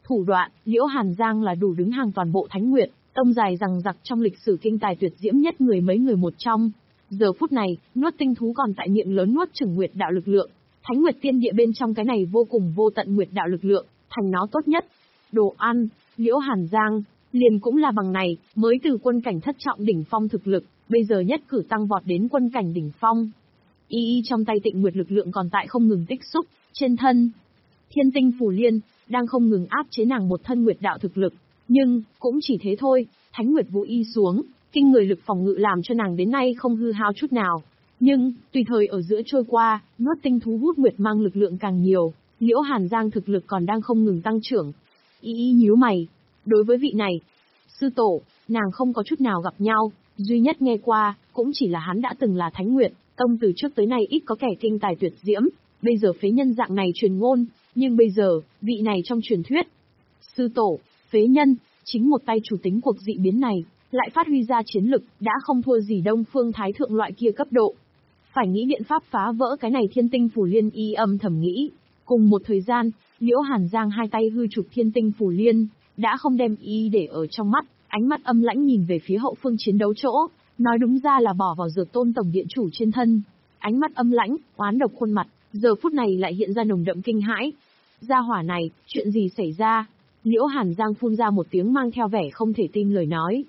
Thủ đoạn, Liễu Hàn Giang là đủ đứng hàng toàn bộ Thánh Nguyệt Tông dài rằng giặc trong lịch sử kinh tài tuyệt diễm nhất người mấy người một trong. Giờ phút này, nuốt tinh thú còn tại miệng lớn nuốt chửng nguyệt đạo lực lượng. Thánh Nguyệt Tiên Địa bên trong cái này vô cùng vô tận nguyệt đạo lực lượng, thành nó tốt nhất. Đồ ăn, Liễu Hàn Giang, liền cũng là bằng này, mới từ quân cảnh thất trọng đỉnh phong thực lực, bây giờ nhất cử tăng vọt đến quân cảnh đỉnh phong. Y y trong tay Tịnh Nguyệt lực lượng còn tại không ngừng tích xúc, trên thân. Thiên Tinh Phù Liên, đang không ngừng áp chế nàng một thân nguyệt đạo thực lực. Nhưng, cũng chỉ thế thôi, Thánh Nguyệt Vũ Y xuống, kinh người lực phòng ngự làm cho nàng đến nay không hư hao chút nào. Nhưng, tùy thời ở giữa trôi qua, nuốt tinh thú hút nguyệt mang lực lượng càng nhiều, Liễu Hàn Giang thực lực còn đang không ngừng tăng trưởng. Y y nhíu mày. Đối với vị này, sư tổ, nàng không có chút nào gặp nhau, duy nhất nghe qua, cũng chỉ là hắn đã từng là Thánh Nguyệt Tông từ trước tới nay ít có kẻ kinh tài tuyệt diễm, bây giờ phế nhân dạng này truyền ngôn, nhưng bây giờ, vị này trong truyền thuyết. Sư tổ, phế nhân, chính một tay chủ tính cuộc dị biến này, lại phát huy ra chiến lực, đã không thua gì Đông Phương Thái Thượng loại kia cấp độ. Phải nghĩ biện pháp phá vỡ cái này Thiên Tinh Phù Liên, y âm thầm nghĩ. Cùng một thời gian, Liễu Hàn Giang hai tay hư chụp Thiên Tinh Phù Liên, đã không đem y để ở trong mắt, ánh mắt âm lãnh nhìn về phía hậu phương chiến đấu chỗ, nói đúng ra là bỏ vào Dược Tôn tổng điện chủ trên thân. Ánh mắt âm lãnh, oán độc khuôn mặt, giờ phút này lại hiện ra nồng đậm kinh hãi. Gia hỏa này, chuyện gì xảy ra? Liễu Hàn Giang phun ra một tiếng mang theo vẻ không thể tin lời nói.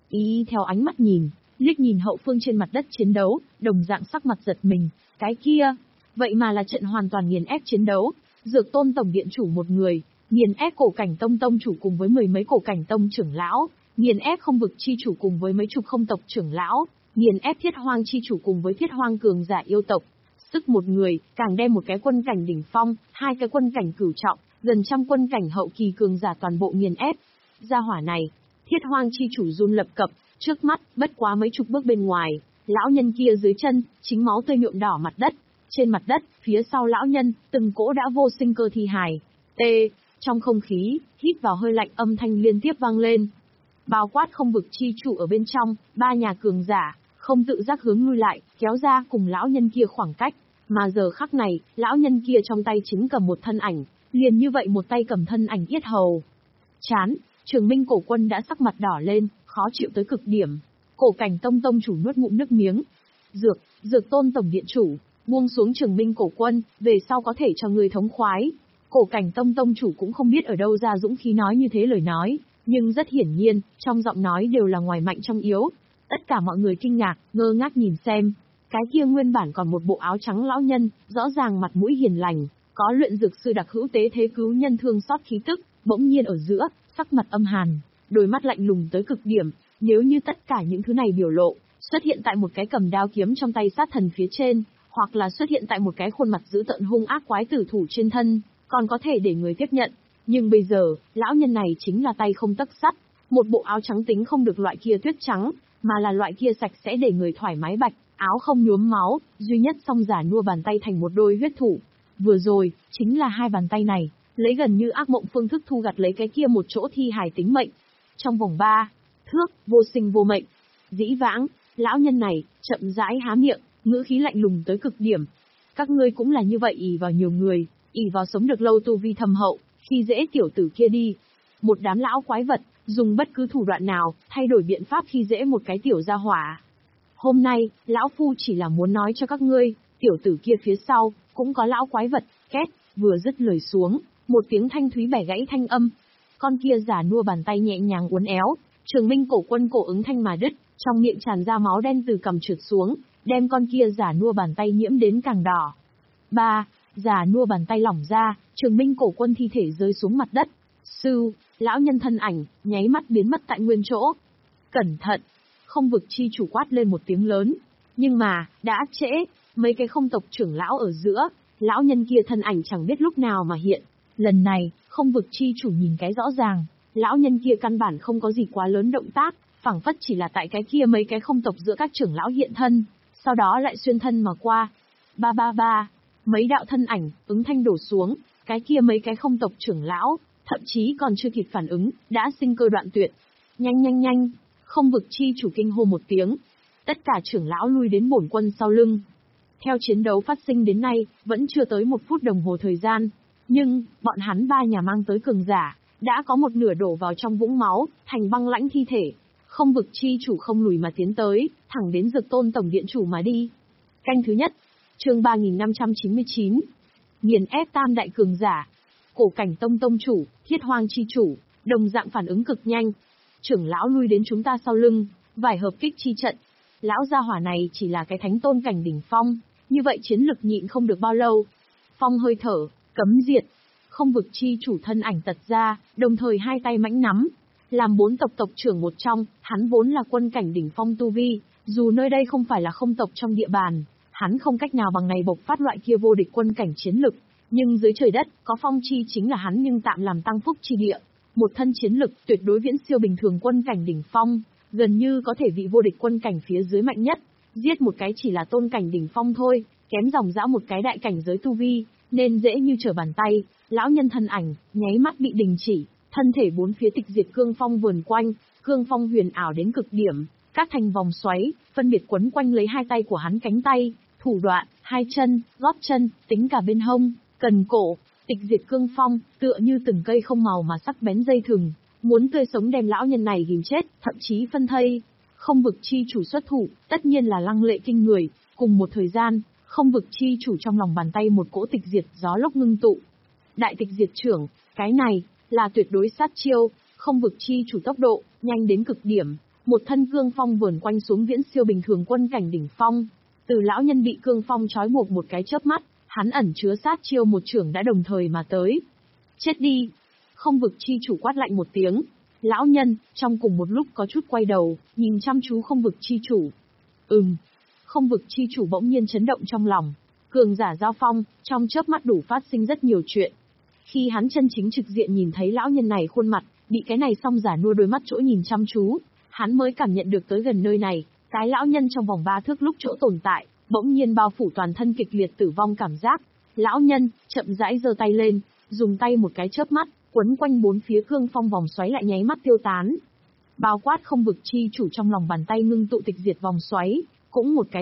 Y theo ánh mắt nhìn, liếc nhìn hậu phương trên mặt đất chiến đấu, đồng dạng sắc mặt giật mình, cái kia, vậy mà là trận hoàn toàn nghiền ép chiến đấu, Dược Tôn tổng điện chủ một người, nghiền ép cổ cảnh tông tông chủ cùng với mười mấy cổ cảnh tông trưởng lão, nghiền ép không vực chi chủ cùng với mấy chục không tộc trưởng lão, nghiền ép thiết hoang chi chủ cùng với thiết hoang cường giả yêu tộc. Sức một người, càng đem một cái quân cảnh đỉnh phong, hai cái quân cảnh cửu trọng, gần trăm quân cảnh hậu kỳ cường giả toàn bộ nghiền ép. Gia hỏa này, thiết hoang chi chủ run lập cập, trước mắt, bất quá mấy chục bước bên ngoài, lão nhân kia dưới chân, chính máu tươi nhuộm đỏ mặt đất. Trên mặt đất, phía sau lão nhân, từng cỗ đã vô sinh cơ thi hài. T. Trong không khí, hít vào hơi lạnh âm thanh liên tiếp vang lên. Bao quát không vực chi chủ ở bên trong, ba nhà cường giả, không tự giác hướng lui lại, kéo ra cùng lão nhân kia khoảng cách. Mà giờ khắc này, lão nhân kia trong tay chính cầm một thân ảnh, liền như vậy một tay cầm thân ảnh yết hầu. Chán, Trường Minh Cổ Quân đã sắc mặt đỏ lên, khó chịu tới cực điểm. Cổ cảnh tông tông chủ nuốt ngụm nước miếng. Dược, Dược Tôn tổng điện chủ, buông xuống Trường Minh Cổ Quân, về sau có thể cho người thống khoái. Cổ cảnh tông tông chủ cũng không biết ở đâu ra dũng khí nói như thế lời nói, nhưng rất hiển nhiên, trong giọng nói đều là ngoài mạnh trong yếu. Tất cả mọi người kinh ngạc, ngơ ngác nhìn xem. Cái kia nguyên bản còn một bộ áo trắng lão nhân, rõ ràng mặt mũi hiền lành, có luyện dược sư đặc hữu tế thế cứu nhân thương xót khí tức, bỗng nhiên ở giữa, sắc mặt âm hàn, đôi mắt lạnh lùng tới cực điểm. Nếu như tất cả những thứ này biểu lộ, xuất hiện tại một cái cầm đao kiếm trong tay sát thần phía trên, hoặc là xuất hiện tại một cái khuôn mặt dữ tợn hung ác quái tử thủ trên thân, còn có thể để người tiếp nhận. Nhưng bây giờ, lão nhân này chính là tay không tấc sắt, một bộ áo trắng tính không được loại kia tuyết trắng, mà là loại kia sạch sẽ để người thoải mái bạch, áo không nhuốm máu, duy nhất song giả nua bàn tay thành một đôi huyết thủ. Vừa rồi, chính là hai bàn tay này, lấy gần như ác mộng phương thức thu gặt lấy cái kia một chỗ thi hài tính mệnh. Trong vòng ba thước, vô sinh vô mệnh. Dĩ vãng, lão nhân này, chậm rãi há miệng, ngữ khí lạnh lùng tới cực điểm. Các ngươi cũng là như vậy, ỷ vào nhiều người, ỷ vào sống được lâu tu vi thâm hậu, khi dễ tiểu tử kia đi. Một đám lão quái vật, dùng bất cứ thủ đoạn nào, thay đổi biện pháp khi dễ một cái tiểu gia hỏa. Hôm nay, lão phu chỉ là muốn nói cho các ngươi, tiểu tử kia phía sau, cũng có lão quái vật, két, vừa dứt lời xuống, một tiếng thanh thúy bẻ gãy thanh âm. Con kia giả nua bàn tay nhẹ nhàng uốn éo, Trường Minh Cổ Quân cổ ứng thanh mà đứt, trong miệng tràn ra máu đen từ cằm trượt xuống, đem con kia giả nua bàn tay nhiễm đến càng đỏ. Ba, giả nua bàn tay lỏng ra, Trường Minh Cổ Quân thi thể rơi xuống mặt đất. Sư, lão nhân thân ảnh, nháy mắt biến mất tại nguyên chỗ. Cẩn thận! Không vực chi chủ quát lên một tiếng lớn. Nhưng mà, đã trễ, mấy cái không tộc trưởng lão ở giữa, lão nhân kia thân ảnh chẳng biết lúc nào mà hiện. Lần này, không vực chi chủ nhìn cái rõ ràng, lão nhân kia căn bản không có gì quá lớn động tác, phảng phất chỉ là tại cái kia mấy cái không tộc giữa các trưởng lão hiện thân, sau đó lại xuyên thân mà qua. Ba ba ba, mấy đạo thân ảnh, ứng thanh đổ xuống, cái kia mấy cái không tộc trưởng lão, thậm chí còn chưa kịp phản ứng, đã sinh cơ đoạn tuyệt. Nhanh nhanh nhanh! Không vực chi chủ kinh hô một tiếng. Tất cả trưởng lão lui đến bổn quân sau lưng. Theo chiến đấu phát sinh đến nay, vẫn chưa tới một phút đồng hồ thời gian. Nhưng, bọn hắn ba nhà mang tới cường giả, đã có một nửa đổ vào trong vũng máu, thành băng lãnh thi thể. Không vực chi chủ không lùi mà tiến tới, thẳng đến Dược Tôn tổng điện chủ mà đi. Canh thứ nhất, chương ba nghìn năm trăm chín mươi chín. Nghiền ép tam đại cường giả. Cổ Cảnh Tông tông chủ, Thiết Hoang chi chủ, đồng dạng phản ứng cực nhanh. Trưởng lão lui đến chúng ta sau lưng, vài hợp kích chi trận. Lão gia hỏa này chỉ là cái thánh tôn cảnh đỉnh phong, như vậy chiến lực nhịn không được bao lâu. Phong hơi thở, cấm diệt. Không vực chi chủ thân ảnh tật ra, đồng thời hai tay mãnh nắm. Làm bốn tộc tộc trưởng một trong, hắn vốn là quân cảnh đỉnh phong tu vi, dù nơi đây không phải là không tộc trong địa bàn, hắn không cách nào bằng này bộc phát loại kia vô địch quân cảnh chiến lực, nhưng dưới trời đất, có phong chi chính là hắn nhưng tạm làm tăng phúc chi địa. Một thân chiến lực tuyệt đối viễn siêu bình thường quân cảnh đỉnh phong, gần như có thể vị vô địch quân cảnh phía dưới mạnh nhất, giết một cái chỉ là tôn cảnh đỉnh phong thôi, kém dòng dã một cái đại cảnh giới tu vi, nên dễ như trở bàn tay. Lão nhân thân ảnh, nháy mắt bị đình chỉ, thân thể bốn phía tịch diệt cương phong vườn quanh, cương phong huyền ảo đến cực điểm, các thành vòng xoáy, phân biệt quấn quanh lấy hai tay của hắn cánh tay, thủ đoạn, hai chân, gót chân, tính cả bên hông, cần cổ, tịch diệt cương phong, tựa như từng cây không màu mà sắc bén dây thừng, muốn tươi sống đem lão nhân này ghìm chết, thậm chí phân thây. Không vực chi chủ xuất thủ, tất nhiên là lăng lệ kinh người, cùng một thời gian, không vực chi chủ trong lòng bàn tay một cỗ tịch diệt gió lốc ngưng tụ. Đại tịch diệt trưởng, cái này, là tuyệt đối sát chiêu, không vực chi chủ tốc độ, nhanh đến cực điểm, một thân cương phong vườn quanh xuống viễn siêu bình thường quân cảnh đỉnh phong. Từ lão nhân bị cương phong trói buộc một cái chớp mắt, hắn ẩn chứa sát chiêu một trưởng đã đồng thời mà tới. Chết đi! Không vực chi chủ quát lạnh một tiếng. Lão nhân, trong cùng một lúc có chút quay đầu, nhìn chăm chú không vực chi chủ. Ừm. Không vực chi chủ bỗng nhiên chấn động trong lòng. Cường giả giao phong, trong chớp mắt đủ phát sinh rất nhiều chuyện. Khi hắn chân chính trực diện nhìn thấy lão nhân này khuôn mặt, bị cái này song giả nua đôi mắt chỗ nhìn chăm chú, hắn mới cảm nhận được tới gần nơi này, cái lão nhân trong vòng ba thước lúc chỗ tồn tại, bỗng nhiên bao phủ toàn thân kịch liệt tử vong cảm giác. Lão nhân, chậm rãi giơ tay lên, dùng tay một cái chớp mắt, quấn quanh bốn phía cương phong vòng xoáy lại nháy mắt tiêu tán. Bao quát không vực chi chủ trong lòng bàn tay ngưng tụ tịch diệt vòng xoáy, cũng một cái